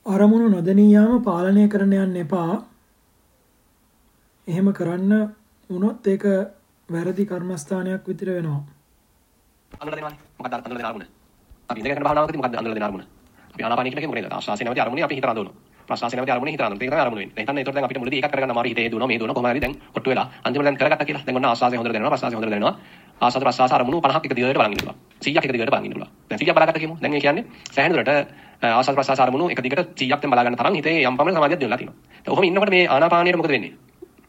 අරමුණු නොදැනී යාම පාලනය කරන්න යන්න එපා. එහෙම කරන්න වුණොත් ඒක වැරදි කර්මස්ථානයක් විතර වෙනවා. අඳුර දෙනවානේ. මොකක්ද අඳුර දෙන අරමුණ? අපි ඉඳගෙන කරන භාවනාවකදී මොකක්ද අඳුර දෙන අරමුණ? අපි ආනාපානිය කියලා කියන්නේ මොකද? ආශ්වාසය නැවති අරමුණේ අපි හිත රඳවනවා. ප්‍රශ්වාසය නැවති අරමුණේ හිත රඳවනවා. ඒක තමයි අරමුණ වෙන්නේ. හිතන්න ඒතකොට දැන් අපිට මුලදී එකක් කරගන්න අමාරු හිතේ දුවනවා මේ දුවනවා කොහොම හරි දැන් ඔට්ටු වෙලා අන්තිමට දැන් කරගත්තා කියලා. දැන් ඔන්න ආශ්වාසය හොඳට දැනෙනවා ප්‍රශ්වාසය හොඳට දැනෙනවා. ආශ්වාස ප්‍රශ්වාස අරමුණු 50ක් එක දිගට බලන් ඉන්නවා. 100ක් එක දිගට බලන් ඉන්නවා. දැන් 100ක් බලාගත්තා කියමු. දැන් ඒ කියන්නේ සෑහෙන දුරට ආශ්වාස ප්‍රශ්වාස අරමුණු එක දිගට 100ක් දැන් බලා ගන්න තරම් හිතේ යම් පමණ සමාධියක් දිනලා තියෙනවා. දැන් ඔහොම ඉන්නකොට මේ ආනාපානියට මොකද වෙන්නේ?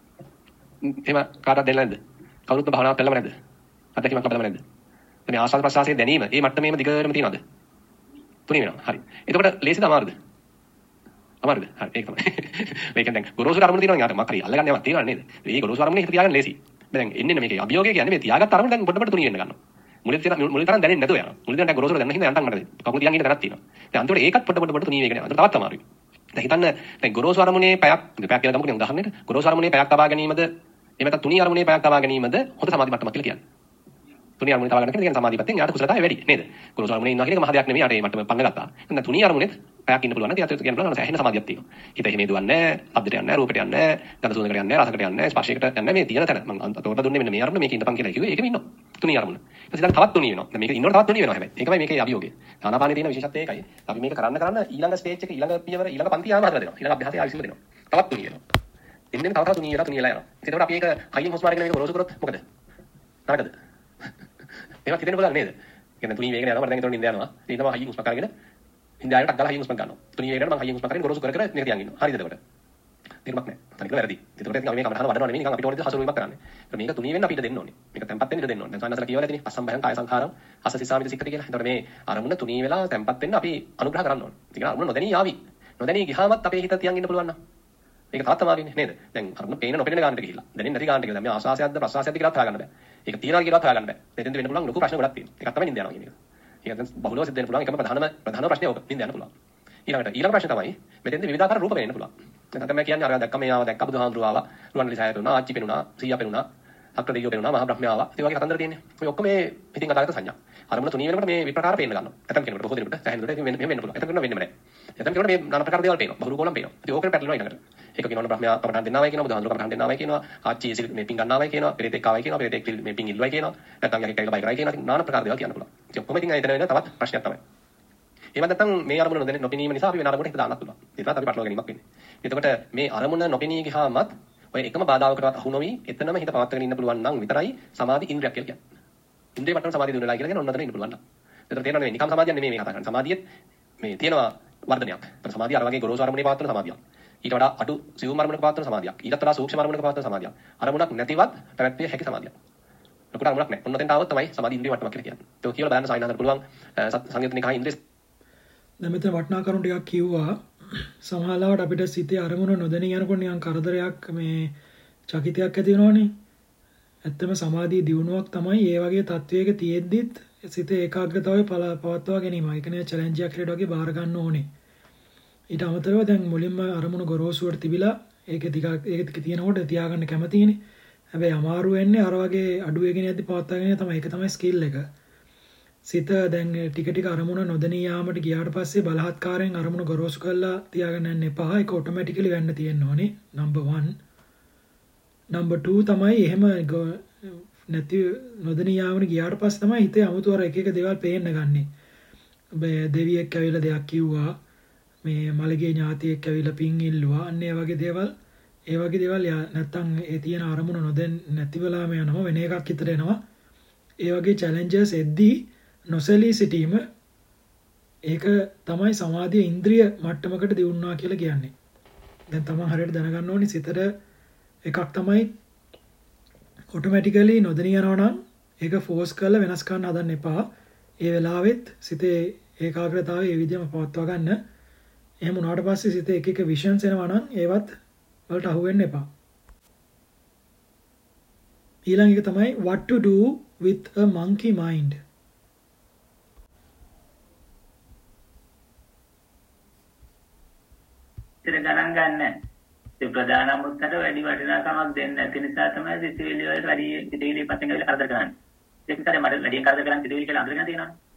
එහෙම කාටවත් දෙන්න නැද්ද? කවුරුත් භාවනාවක් කළාම නැද්ද? අත්දැකීමක් ලබලාම නැද්ද? මේ ආශ්වාස ප්‍රශ්වාසයේ දැනීම මේ මට්ටමේම දිගටම තියෙනවද? තුනී වෙනවා. හරි. එතකොට ලේසිද අමාරුද? අමාරුද? හරි ඒක තමයි. මේකෙන් දැන් ගොරෝසු අරමුණ තියෙනවා යාට මක් හරි අල්ලගන්න යමක් තියෙනවා නේද? මේ ගොරෝසු අරමුණේ හිත තියාගන්න ලේසි. දැන් එන්නේ මේකේ අභියෝගය කියන්නේ මේ තියාගත්ත අරමුණ දැන් පොඩ පොඩ තුනී වෙන්න ගන්නවා. මුලින් තරම් දැනෙන්නේ නැතුව යනවා. මුලින් දැන් ගොරෝසු දැනන හින්දා යන්තම් මට කකුල තියන් ඉන්න තැනක් තියෙනවා. දැන් අන්තිමට ඒකත් පොඩ පොඩ තුනී වෙගෙන යනවා. තවත් අමාරුයි. දැන් හිතන්න දැන් ගොරෝසු අරමුණේ පැයක් කියලා ගමුකෝ උදාහරණයක්. ගොරෝසු අරමුණේ පැයක් තබා ගැනීමද එහෙම නැත්නම් තුනී අරමුණේ පැයක් තබා ගැනීමද හොඳ සමාධි මට්ටමක් කියලා කියන්නේ. තුනී අරමුණේ තබා ගන්න කියන සමාධිය පැත්තෙන් යාට කුසලතාවය වැඩි නේද? ගොරෝසු අරමුණේ ඉන්නවා කියන එක මහ දෙයක් නෙමෙයි. අර ඒ මට්ටම පන්න ගත්තා. දැන් තුනී අරමුණෙත් පැයක් ඉන්න පුළුවන්. ඉතින් අතට කියන්න පුළුවන් සෑහෙන සමාධියක් තියෙනවා. හිත එහෙම දුවන්නේ නැහැ, අබ්දට යන්නේ නැහැ, රූපයට යන්නේ නැහැ, ගඳ සුවඳකට යන්නේ නැහැ, රසකට යන්නේ නැහැ, ස්පර්ශයකට යන්නේ නැහැ. මේ තියෙන තැන මම අතෝට දුන්නේ මෙන්න මේ අරමුණ මේක ඉඳපන් කියලා කිව්වේ. ඒකෙම ඉන්නවා. තුනී අරමුණ. ඊට පස්සේ තවත් තුනී වෙනවා. දැන් මේක ඉන්නකොට තවත් තුනී වෙනවා හැබැයි. ඒකමයි මේකේ අභියෝගය. ආනාපානයේ තියෙන විශේෂත්වය ඒකයි. අපි මේක කරන්න ඊළඟ ස්ටේජ් එක ඊළඟ පියවර ඊළඟ පන්ති යාම හදලා දෙනවා. ඊළඟ අභ්‍යාසය ආවිසම දෙනවා. තවත් තුනී වෙනවා. එන්නේ තව තුනී වෙලා යනවා. ඒකෝට අපි ඒක හයියෙන් හොස් මාර්ගෙන මේක රෝසු කරොත් මොකද? නරකද? ඒවත් හිතෙන්න බලන්න නේද? කියන්නේ තුනී වේගන යනවා මට දැන් ඒතකොට නින්ද යනවා. ඒ තමයි හයියෙන් හොස්ම කරගෙන හින්දායට ටක් ගාලා හයියෙන් හොස්ම ගන්නවා. තුනී වේගනට මම හයියෙන් හොස්ම කරගෙන ගොරෝසු කර කර මේක තියන් ඉන්නවා. හරිද එතකොට? තේරුමක් නැහැ. තනිකර වැරදි. ඒතකොට ඉතින් අපි මේක කමටහන වඩනවා නෙමෙයි නිකන් අපිට ඕනේ හසුරුවීමක් කරන්නේ. ඒත් මේක තුනී වෙන්න අපිට දෙන්න ඕනේ. මේක තැම්පත් වෙන්න දෙන්න ඕනේ. දැන් සානසලා කියවලා තියෙන්නේ පස්සම්බයං කාය සංඛාරම් අසසිසාමිත සික්කටි කියලා. ඒතකොට මේ අරමුණ තුනී වෙලා තැම්පත් වෙන්න අපි අනුග්‍රහ කරන්න ඕනේ. ඒ කියන්නේ අරමුණ නොදැනී ආවි. නොදැනී ගියාමත් අපේ හිත තියන් ඉන්න පුළුවන් නම් මේක තාත් අමාරුයිනේ නේද? දැන් අරමුණ පේන නොපෙනෙන ගානට ගිහිල්ලා. දැනෙන්නේ නැති ගානට ගිහිල්ලා. මේ ආස්වාසයක්ද ප්‍රසවාසයක්ද කියලා හොයාගන්න බෑ. ඒක තියනවා කියලා හොයාගන්න බෑ. මෙතෙන්ද වෙන්න පුළුවන් ලොකු ප්‍රශ්න ගොඩක් තියෙනවා. ඒකක් තමයි නින්ද යනවා කියන එක. ඒක දැන් බහුලව සිද්ධ වෙන්න පුළුවන්. එකම ප්‍රධාන ප්‍රශ්නේ ඕක. නින්ද යන්න පුළුවන්. ඊළඟ ප්‍රශ්නේ තමයි මෙතෙන්ද විවිධාකාර රූප වෙන්න පුළුවන්. දැන් තමයි කියන්නේ අර දැක්කම ආවා දැක්ක බුදුහාමුදුරුව ආවා. රුවන්වැලි සෑය පෙනුණා, ආච්චි පෙනුණා, සීයා පෙනුණා, අක්‍ර දෙවියෝ පෙනුණා, මහා බ්‍රහ්මයා ආවා. ඒ වගේ කතන්දර තියෙන්නේ. ඔය ඔක්කොම මේ පිටින් අදාළත සංඥා. අරමුණ තුනී වෙනකොට මේ විප්‍රකාර පේන්න ගන්නවා. නැත්නම් කෙනෙකුට බොහෝ දෙනෙකුට සෑහෙන දුරට මෙහෙම වෙන්න පුළුවන්. එතකොට වෙන්නෙම නැහැ. නැත්නම් කෙනෙකුට මේ নানা ප්‍රකාර දේවල් පේනවා. බහුරු ගෝලම් පේනවා. ඉතින් ඕකෙන් පැටලෙනවා ඊළඟට. ඒක කියනවා බ්‍රහ්මයා කමටහන් දෙන්නවයි කියනවා, බුදුහාමුදුරුව කමටහන් දෙන්නවයි කියනවා, ආච්චි මේ පින් ගන්නවයි කියනවා, පෙරේතෙක් ආවයි කියනවා, පෙරේතෙක් මේ පින් ඉල්ලුවයි කියනවා. නැත්නම් යකෙක් ඇවිල්ලා බයි කරයි කියනවා. ඉතින් নানা ප්‍රකාර දේවල් කියන්න පුළුවන්. ඉතින් ඔක්කොම ඉතින් එතන වෙන තවත් ප්‍රශ්නයක් තමයි. එහෙම නැත්නම් මේ අරමුණ නොපෙනීම නිසා අපි වෙන අරමුණකට හිත දාන්නත් පුළුවන්. ඒක තමයි අපි පටලවා ගැනීමක් වෙන්නේ. එතකොට මේ අරමුණ නොපෙනී ගියාමත් ඔය එකම බාධාවකටවත් අහු නොවි එතනම හිත පවත්වාගෙන ඉන්න පුළුවන් නම් විතරයි සමාධි ඉන්ද්‍රියක් කියලා කියන්නේ. ඉන්ද්‍රිය මට්ටම සමාධිය දිනුනලා කියලා කියන්නේ ඔන්න ඔතන ඉන්න පුළුවන් නම්. එතකොට තේරෙනවද මේ නිකම් සමාධියක් නෙමෙයි මේ කතා කරන්නේ. සමාධියෙත් මේ තියෙනවා වර්ධනයක්. එතකොට සමාධිය අර වගේ ගොරෝසු අරමුණේ පවත්වන සමාධියක්. ඊට වඩා අඩු සියුම් අරමුණක පවත්වන සමාධියක්. ඊටත් වඩා සූක්ෂම අරමුණක පවත්වන සමාධියක්. අරමුණක් නැතිවත් පැවැත්විය හැකි සමාධියක්. ලොකුට අරමුණක් නැහැ. ඔන්න ඔතෙන්ට ආවොත් තමයි සමාධි ඉන්ද්‍රිය මට්ටමක් කියලා කියන්නේ. ඒක කියලා බලන්න සායනාදර පුළුවන් සංයුත්නිකා ඉන්ද්‍රිය. දැන් මෙතන වටනා කරුණු ටිකක් කිව්වා. සමහරවිට අපිට සිතේ අරමුණ නොදැනී යනකොට නිකන් කරදරයක් මේ චකිතයක් ඇති වෙනවනේ. ඇත්තම සමාධිය දියුණුවක් තමයි ඒ වගේ තත්වයක තියෙද්දිත් සිතේ ඒකාග්‍රතාවය පවත්වා ගැනීම. ඒ කියන්නේ චැලෙන්ජ් එකක් හැටියට වගේ බාර ගන්න ඕනේ. ඊට අමතරව දැන් මුලින්ම අරමුණ ගොරෝසුවට තිබිලා ඒක තියෙනකොට තියාගන්න කැමතිනේ. හැබැයි අමාරු වෙන්නේ අර වගේ අඩු වෙගෙන යද්දි පවත්වාගෙන තමයි. ඒක තමයි ස්කිල් එක. සිත දැන් ටික ටික අරමුණ නොදැනී යාමට ගියාට පස්සේ බලහත්කාරයෙන් අරමුණ ගොරෝසු කරලා තියාගන්න යන්න එපා. ඒක ඔටෝමැටිකලි වෙන්න තියෙන්න ඕනේ. නම්බර් 1. නම්බර් 2 තමයි එහෙම නැති නොදැනී යාමට ගියාට පස්සේ තමයි හිතේ 아무තු අර එක එක දේවල් පේන්න ගන්නෙ. දෙවියෙක් ඇවිල්ලා දෙයක් කිව්වා. මේ මලගේ ඥාතියෙක් ඇවිල්ලා පින් ඉල්ලුවා. අන්න ඒ වගේ දේවල් නැත්තම් ඒ තියෙන අරමුණ නැති වෙලාම යනවා වෙන එකක් හිතට එනවා. ඒ වගේ චැලෙන්ජස් එද්දී නොසැලී සිටීම ඒක තමයි සමාධිය ඉන්ද්‍රිය මට්ටමකට දියුණුවා කියලා කියන්නේ. දැන් තමන් හරියට දැනගන්න ඕනි සිතට එකක් තමයි ඔටෝමැටිකලි නොදැනී යනවා නම් ඒක ෆෝස් කරලා වෙනස් කරන්න හදන්න එපා. ඒ වෙලාවෙත් සිතේ ඒකාග්‍රතාවය ඒ විදිහම පවත්වා ගන්න. එහෙම වුණාට පස්සේ සිතේ එක එක විෂන්ස් එනවා නම් ඒවත් වලට අහු වෙන්න එපා. ඊළඟ එක තමයි what to do with a monkey mind. ඉතින් ගණන් ගන්න. ඒ ප්‍රධාන අමුත්තට වැඩි වටිනාකමක් දෙන්නේ නැති නිසා තමයි සිතිවිලි වලට වැඩි සිතිවිලි පස්සෙන් ගිහලා කරදර කරන්නේ. ඒක නිසා මට වැඩි කරදර කරන් සිතිවිලි කියලා අඳුරගෙන තියෙනවා.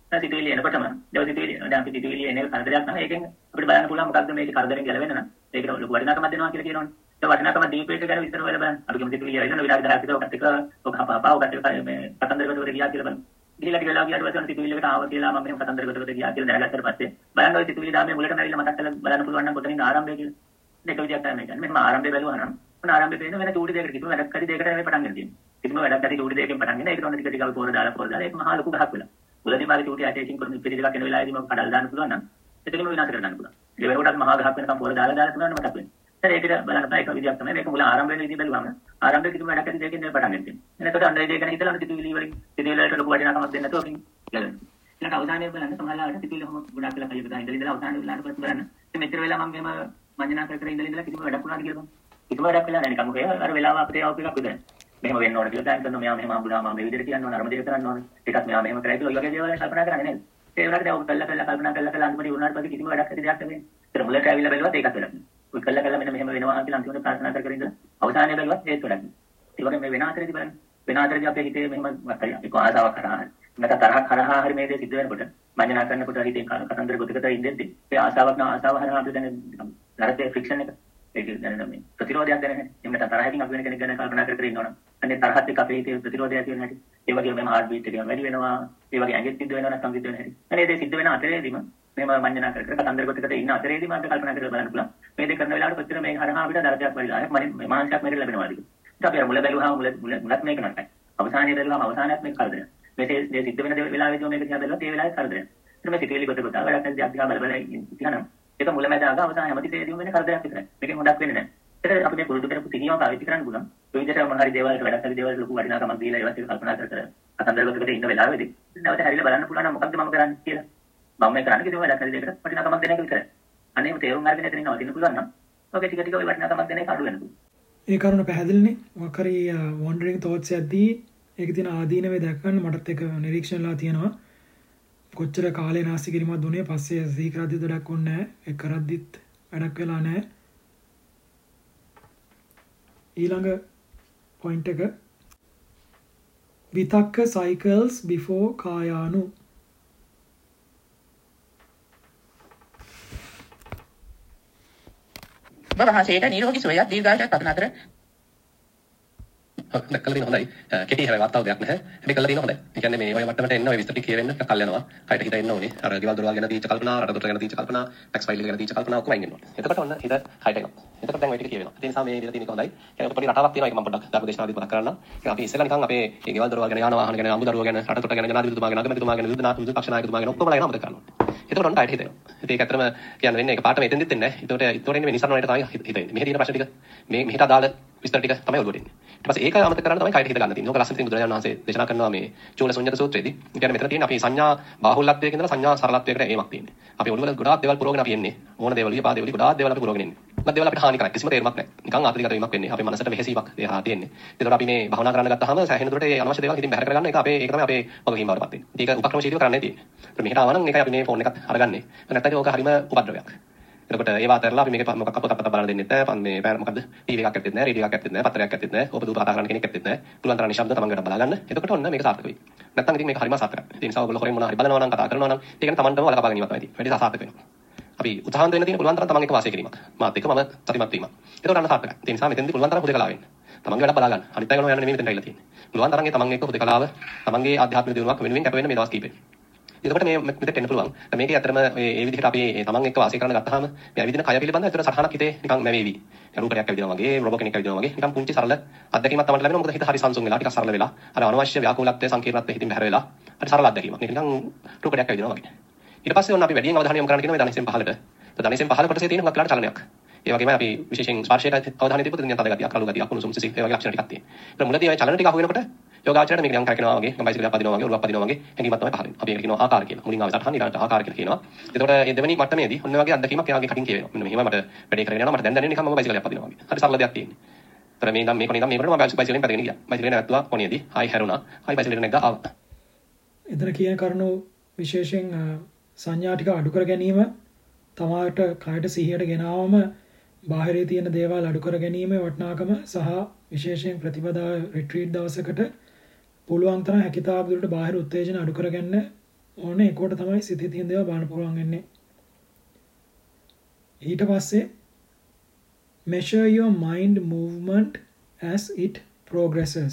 සිතුවිලි එනකොටම දැන් සිතුවිලි දැන් අපි සිතුවිලි එන එක කරදරයක් නම් ඒකෙන් අපිට බලන්න පුළුවන් මොකක්ද මේකේ කරදරෙන් ගැලවෙන්න නම් ඒකට ලොකු වටිනාකමක් දෙනවා කියලා කියනවනේ. ඒ වටිනාකම දීපේට ගැන විස්තර වෙලා බලන්න. අපි කිව්ව සිතුවිලි ඇවිල්ලා විනාඩි 10ක් විතර ඔකට එක ඔක හපාපා ඔකට මේ කතන්දරකට ගියා කියලා බලන්න. ගිහිලා කියලා ගියාට පස්සේ සිතුවිල්ලකට ආව කියලා මම මෙහෙම කතන්දරකට ගියා කියලා දැනගත්තට පස්සේ බලන්න ඔය සිතුවිලි දාමේ මුලටම ඇවිල්ලා මතක් කරලා බලන්න පුළුවන් නම් කොතනින්ද ආරම්භය කියලා. මේක විදියක් තමයි කියන්නේ. මෙහෙම ආරම්භය බැලුවා නම් මොන ආරම්භය පේන වෙන චූටි දෙයකට කිසිම වැඩක් හරි දෙයකට නෙමෙයි පටන් ගන්න තියෙන්නේ. කිසිම වැඩක් හරි චූටි දෙයකින් පටන් ගන්න. ඒක තමයි ටික ටික අපි පොර දාලා ඒක මහා ලොකු ගහක් වෙලා. මුලදී මාරි චූටි ඇටේකින් කරන ඉපිරි දෙකක් එන වෙලාවේදී මම කඩලා දාන්න පුළුවන් නම් එතනම විනාශ කරගන්න පුළුවන්. ඒ වෙනකොටත් මහා ගහක් වෙනකම් පොර දාලා පුළුවන් මතක් වෙන්නේ. දැන් ඒකට බලන්න තමයි එක විදියක් තමයි මේක මුල ආරම්භ වෙන විදිහ බැලුවම ආරම්භයේ කිසිම වැඩක් හරි දෙයකින් නෙමෙයි පටන් ගන්න තියෙන්නේ. එනකොට අnder දෙය ගැන හිතලා සිතුවිලි වලින් සිතුවිලි වලට ලොකු වටිනාකමක් දෙන්න නැතුව ගලන. ඊළඟ අවසානයේ බලන්න සමහරවිට සිතුවිලි කොහොමද ගොඩක් වෙලා කලියක ඉඳලා අවසානයේ වෙලාවට පස්සේ බලන්න. ඉතින් මෙච්චර වෙලා මම මෙහෙම මඤ්ඤණා කර කර ඉඳලා කිසිම වැඩක් වුණාද කියලා බලන්න. කිසිම වැඩක් වෙලා නැහැ නිකන් මොකද අර වෙලාව අපිට ආව එකක් විතරයි. මෙහෙම වෙන්න ඕන කියලා දැන් කරනවා මෙයා මෙහෙම හම්බුනා මම මේ විදිහට කියන්න ඕන අරම දෙක කරන්න ඕන. ටිකක් මෙයා මෙහෙම කරයි කියලා ඔය වගේ දේවල් කල්පනා කරන්නේ නැහැ. ඒ වුණාට දැන් ඔබ කල්පනා අන්තිමට වුණාට පස්සේ කිසිම වැඩක් හරි දෙයක් නැහැ. ඒතර මුලට ඇවිල්ලා බැලුවත් ඒකත් වෙලක් නෑ. ඔය කල්ලා මෙන්න මෙහෙම වෙනවා කියලා අන්තිමට ප්‍රාර්ථනා කර කර ඉඳලා අවසානයේ බැලුවත් ඒත් වැඩක් නෑ. ඒ වගේ මේ වෙන අතරේදී බලන්න. වෙන අතරේදී අපේ හිතේ මෙහෙම හරි ඒක ආසාවක් කරා හරි. නැත්නම් තරහක් කරා හරි මේ දේ සිද්ධ වෙනකොට මඤ්ඤණා කරනකොට හිතේ කතන්දර ගොතකට ඉඳෙද්දි ඒ ආසාවක් නා ආසාව හරහා අපිට දැන් නරකේ ෆ්‍රික්ෂන් එක ඒක දැනෙන මේ ප්‍රතිරෝධයක් දැනෙන හැටි. එහෙම නැත්නම් තරහකින් අපි වෙන කෙනෙක් ගැන කල්පනා කර කර ඉන්නවනම් අනේ තරහත් එක්ක අපේ හිතේ ප්‍රතිරෝධයක් තියෙන හැටි. ඒ වගේම මේ හાર્ට් බීට් එක වැඩි වෙනවා. ඒ වගේ ඇඟෙත් සිද්ධ වෙනවා නැත්නම් සිද්ධ වෙන හැටි. අනේ ඒ සිද්ධ වෙන අතරේදීම මේව මඤ්ඤණා කර කර කතන්දර ගොතකට ඉන්න අතරේදීම අපිට කල්පනා කරලා බලන්න පුළුවන්. මේ දෙක කරන වෙලාවට කොච්චර මේ හරහා අපිට දරදයක් වැඩිලා මම මානසිකයක් මෙරි ලැබෙනවාද කියලා. ඒක අපි මුල බැලුවාම මුලත් මේක නටයි. අවසානයේ බැලුවාම අවසානයත් මේක කරදරයක්. මේ සිද්ධ වෙන වෙලාවෙදී මේක දිහා බැලුවා ඒ වෙලාවේ කරදරයක්. ඊට මේ සිතුවිලි කොට වැඩක් නැති අධ්‍යා බල බල ඉතිනම් ඒක මුලමැද අග අවසාන හැමතිස්සෙදීම වෙන කරදරයක් විතරයි. මේකෙන් හොදක් වෙන්නේ නැහැ. ඒක අපි මේ පුරුදු කරපු තිනියම පාවිච්චි කරන්න පුළුවන්. ඒ විදිහට මොන හරි දේවල් වැඩක් හරි දේවල් ලොකු වටිනාකමක් දීලා ඒවත් එක කල්පනා කර කර කතන්දර ගොතකට ඉන්න වෙලාවෙදී නැවත හැරිලා බලන්න පුළුවන් නම් මොකද්ද මම කරන්නේ කියලා. මම මේ කරන්නේ කිසිම වැඩක් හරි දෙයකට වටිනාකමක් දෙන එක විතරයි. අනේම තේරුම් අරගෙන එතනින් නවතින්න පුළුවන් නම් ඔක ටික ටික ඔය වටිනාකමක් දෙන එක අඩු වෙනවා. ඒ කරුණ පැහැදිලිනේ. මොකක් හරි වොන්ඩරින් thoughts යද්දී ඒකේ තියෙන ආදීනවේ දැක ගන්න මටත් එක නිරීක්ෂණලා තියෙනවා. කොච්චර කාලේ නාස්ති කිරීමක් දුන්නේ පස්සේ සීකරද්දිත් වැඩක් වුණේ නැහැ. ඒ කරද්දිත් වැඩක් වෙලා නැහැ. ඊළඟ පොයින්ට් එක විතක්ක cycles before කායානු. වහන්සේට නිරෝගී සුවයක් දීර්ඝායුෂයක් පතන අතර දැක්කලා තියෙන හොඳයි. කෙටි හැබැයි වාර්තාව දෙයක් නැහැ. හැබැයි කළා තියෙන හොඳයි. ඒ කියන්නේ මේ ඔය මට්ටමට එන්න ඔය විස්තර ටික කියවෙන්න කල් යනවා. කයට හිත එන්න ඕනේ. අර ගෙවල් දොරවල් ගැන තීච්ච කල්පනා, රට දොර ගැන තීච්ච කල්පනා, ටැක්ස් ෆයිල් ගැන තීච්ච කල්පනා ඔක්කොම අයින් වෙනවා. එතකොට ඔන්න හිත කයට එනවා. එතකොට දැන් ඔය ටික කියවෙනවා. ඒ නිසා මේ විදිහට තියෙන එක හොඳයි. කියන්නේ පොඩි රටාවක් තියෙනවා. ඒක මම පොඩ්ඩක් ධර්මදේශනාදී මතක් කරන්නම්. ඒක අපි ඉස්සෙල්ලා නිකන් අපේ මේ ගෙවල් දොරවල් ගැන යාන වාහන ගැන අමුදරුව ගැන රට දොර ගැන ජනාධිපතිතුමා ගැන අගමැතිතුමා ගැන විදුලි පක්ෂ නායකතුමා ගැන ඔක්කොම ලයින මතක් කරනවා. එතකොට ඔන්න කයට හිත එනවා. ඒක ඇත්තටම කියන්න වෙන්නේ ඒක පාටම එතෙන්දිත් එන්නේ නැහැ. ඒතකොට එන්නේ මේ නිසරණ වලට තමයි හිත එන්නේ. මෙහෙ තියෙන ප්‍රශ්න ටික මේ මෙහෙට අදාළ විස්තර ටික තමයි ඔළුවට එන්නේ. ඊට පස්සේ ඒක අමතක කරන්න තමයි කයට හිත ගන්න තියෙන්නේ. ඕක ලස්සන තියෙන බුදුරජාණන් වහන්සේ දේශනා කරනවා මේ චූල ශුන්‍යත සූත්‍රයේදී. ඒ කියන්නේ මෙතන තියෙන අපි සංඥා බාහුල්‍යත්වයක ඉඳලා සංඥා සරලත්වයකට ඒමක් තියෙන්නේ. අපි ඔළුවල ගොඩාක් දේවල් පුරවගෙන අපි එන්නේ. ඕන දේවල් විපාද දේවල් ගොඩාක් දේවල් අපි පුරවගෙන එන්නේ. මොකද දේවල් අපිට හානි කරන්නේ කිසිම තේරුමක් නැහැ. නිකන් ආත්මික වීමක් වෙන්නේ. අපේ මනසට වෙහෙසීමක් එහා තියෙන්නේ. ඒතකොට අපි මේ භවනා කරන්න ගත්තාම සෑහෙන දුරට ඒ අනවශ්‍ය දේවල් හිතින් බැහැර කරගන්න එක ඒක තමයි අපේ වගකීම බවටපත් වෙන්නේ. ඒක උපක්‍රමශීලීව කරන්නයි තියෙන්නේ. ඒත් මෙහෙට ආවනම් ඒකයි අපි මේ ෆෝන් එකත් අරගන්නේ. නැත්නම් ඕක හරීම උපද්‍රවයක්. එතකොට ඒවා අතරලා අපි මේක මොකක් පොතක් බලන්න දෙන්නෙත් නැහැ. මේ මොකද්ද? ටීවී එකක් ඇත්තෙත් නැහැ, රේඩියෝ එකක් ඇත්තෙත් නැහැ, පත්‍රයක් ඇත්තෙත් නැහැ. ඕක දුර කතා කරන්න කෙනෙක් ඇත්තෙත් නැහැ. පුළුවන් තරම් නිශ්ශබ්ද තමන් ගැන බලා ගන්න. එතකොට ඔන්න මේක සාර්ථක වෙයි. නැත්නම් ඉතින් මේක හරිම අසාර්ථකයි. ඒ නිසා ඔයගොල්ලෝ හොරෙන් මොනවා හරි බලනවා නම් කතා කරනවා නම් ඒක ගැන තමන්ටම වලකපා ගැනීමක් තමයි තියෙන්නේ. වැඩි අසාර්ථක වෙනවා. අපි උත්සාහන්ත වෙන්න තියෙන පුළුවන් තරම් තමන් එක වාසය කිරීමක්. මාත් එක්ක මම සතිමත් වීමක්. එතකොට අන්න සාර්ථකයි. ඒ නිසා මෙතෙන්දී පුළුවන් තරම් හුදකලා වෙන්න. තමන්ගේ වැඩ බලා ගන්න. අනිත් අය කරනවා යන්නේ මේ මෙතෙන්ට ඇවිල්ලා තියෙන්නේ. පුළුවන් තරම් ඒ තමන් එක්ක හුදකලාව තමන්ගේ ආධ්‍යාත්මික දියුණුවක් වෙනුවෙන් කැප වෙන්න මේ දවස් කීපෙ. එතකොට මේ මෙතෙන්ට එන්න පුළුවන්. දැන් මේකේ ඇත්තටම මේ විදිහට අපි තමන් එක්ක වාසය කරන්න ගත්තාම මේ අවිදින කය පිළිබඳව ඇත්තට සටහනක් හිතේ නිකන් මැවේවි. රූපයක් ඇවිදිනවා වගේ, රොබෝ කෙනෙක් ඇවිදිනවා වගේ නිකන් පුංචි සරල අත්දැකීමක් තමයි ලැබෙනවා. මොකද හිත හරි සංසුන් වෙලා, ටිකක් සරල වෙලා, අර අනවශ්‍ය ව්‍යාකූලත්වයේ සංකීර්ණත්වයේ හිතින් බැහැර වෙලා, හරි සරල අත්දැකීමක්. මේක නිකන් රූපයක් ඇවිදිනවා වගේ. ඊට පස්සේ ඔන්න අපි වැඩියෙන් අවධානය යොමු කරන්න කියනවා මේ ධනිසෙන් පහළට. ධනිසෙන් පහළ කොටසේ තියෙන හුඟක් වෙලාට චලනයක්. ඒ වගේම අපි විශේෂයෙන් ස්පර්ශයට අවධානය දෙපොත් නියත ගතියක්, කළු ගතියක්, කුණුසුම් සිසි ඒ වගේ ලක්ෂණ ටිකක් තියෙනවා. ඒක මුලදී ඔය චලන ටික අහු වෙනකොට යෝගාචරයට මේක නිකන් කරකිනවා වගේ, බයිසිකලයක් පදිනවා වගේ, ඔරුවක් පදිනවා වගේ හැඟීමක් තමයි පහළ වෙන්නේ. අපි ඒකට කියනවා ආකාර කියලා. මුලින් ආවේ සටහන් ඊළඟට ආකාර කියලා කියනවා. එතකොට මේ දෙවෙනි මට්ටමේදී ඔන්න වගේ අත්දැකීමක් එයාගේ කටින් කියවෙනවා. මෙන්න මෙහෙම මට වැඩේ කරගෙන යනවා. මට දැන් දැනෙන්නේ නිකන් මම බයිසිකලයක් පදිනවා වගේ. හරි සරල දෙයක් තියෙන්නේ. ඒතර මේ ඉඳන් මේ කොනේ ඉඳන් මේකට මම බයිසිකලෙන් පැදගෙන ගියා. බයිසිකලේ නැවතුවා කොනේදී ආයි හැරුණා. ආයි බයිසිකලෙන් නැග්ගා ආවා. එතන කියන කරුණු විශේෂයෙන් සංඥා ටික අඩු කර ගැනීම තමාට කායට සිහියට ගෙනාවම බාහිරේ තියෙන දේවල් අඩු කර ගැනීම වටිනාකම සහ විශේෂයෙන් ප්‍රතිපදා රිට්‍රීට් දවසකට පුළුවන් තරම් හැකියතාක් දුරට බාහිර උත්තේජන අඩු කරගන්න ඕනේ ඒකට තමයි සිතේ තියෙන දේවල් බලන්න පුළුවන් වෙන්නේ. ඊට පස්සේ measure your mind movement as it progresses.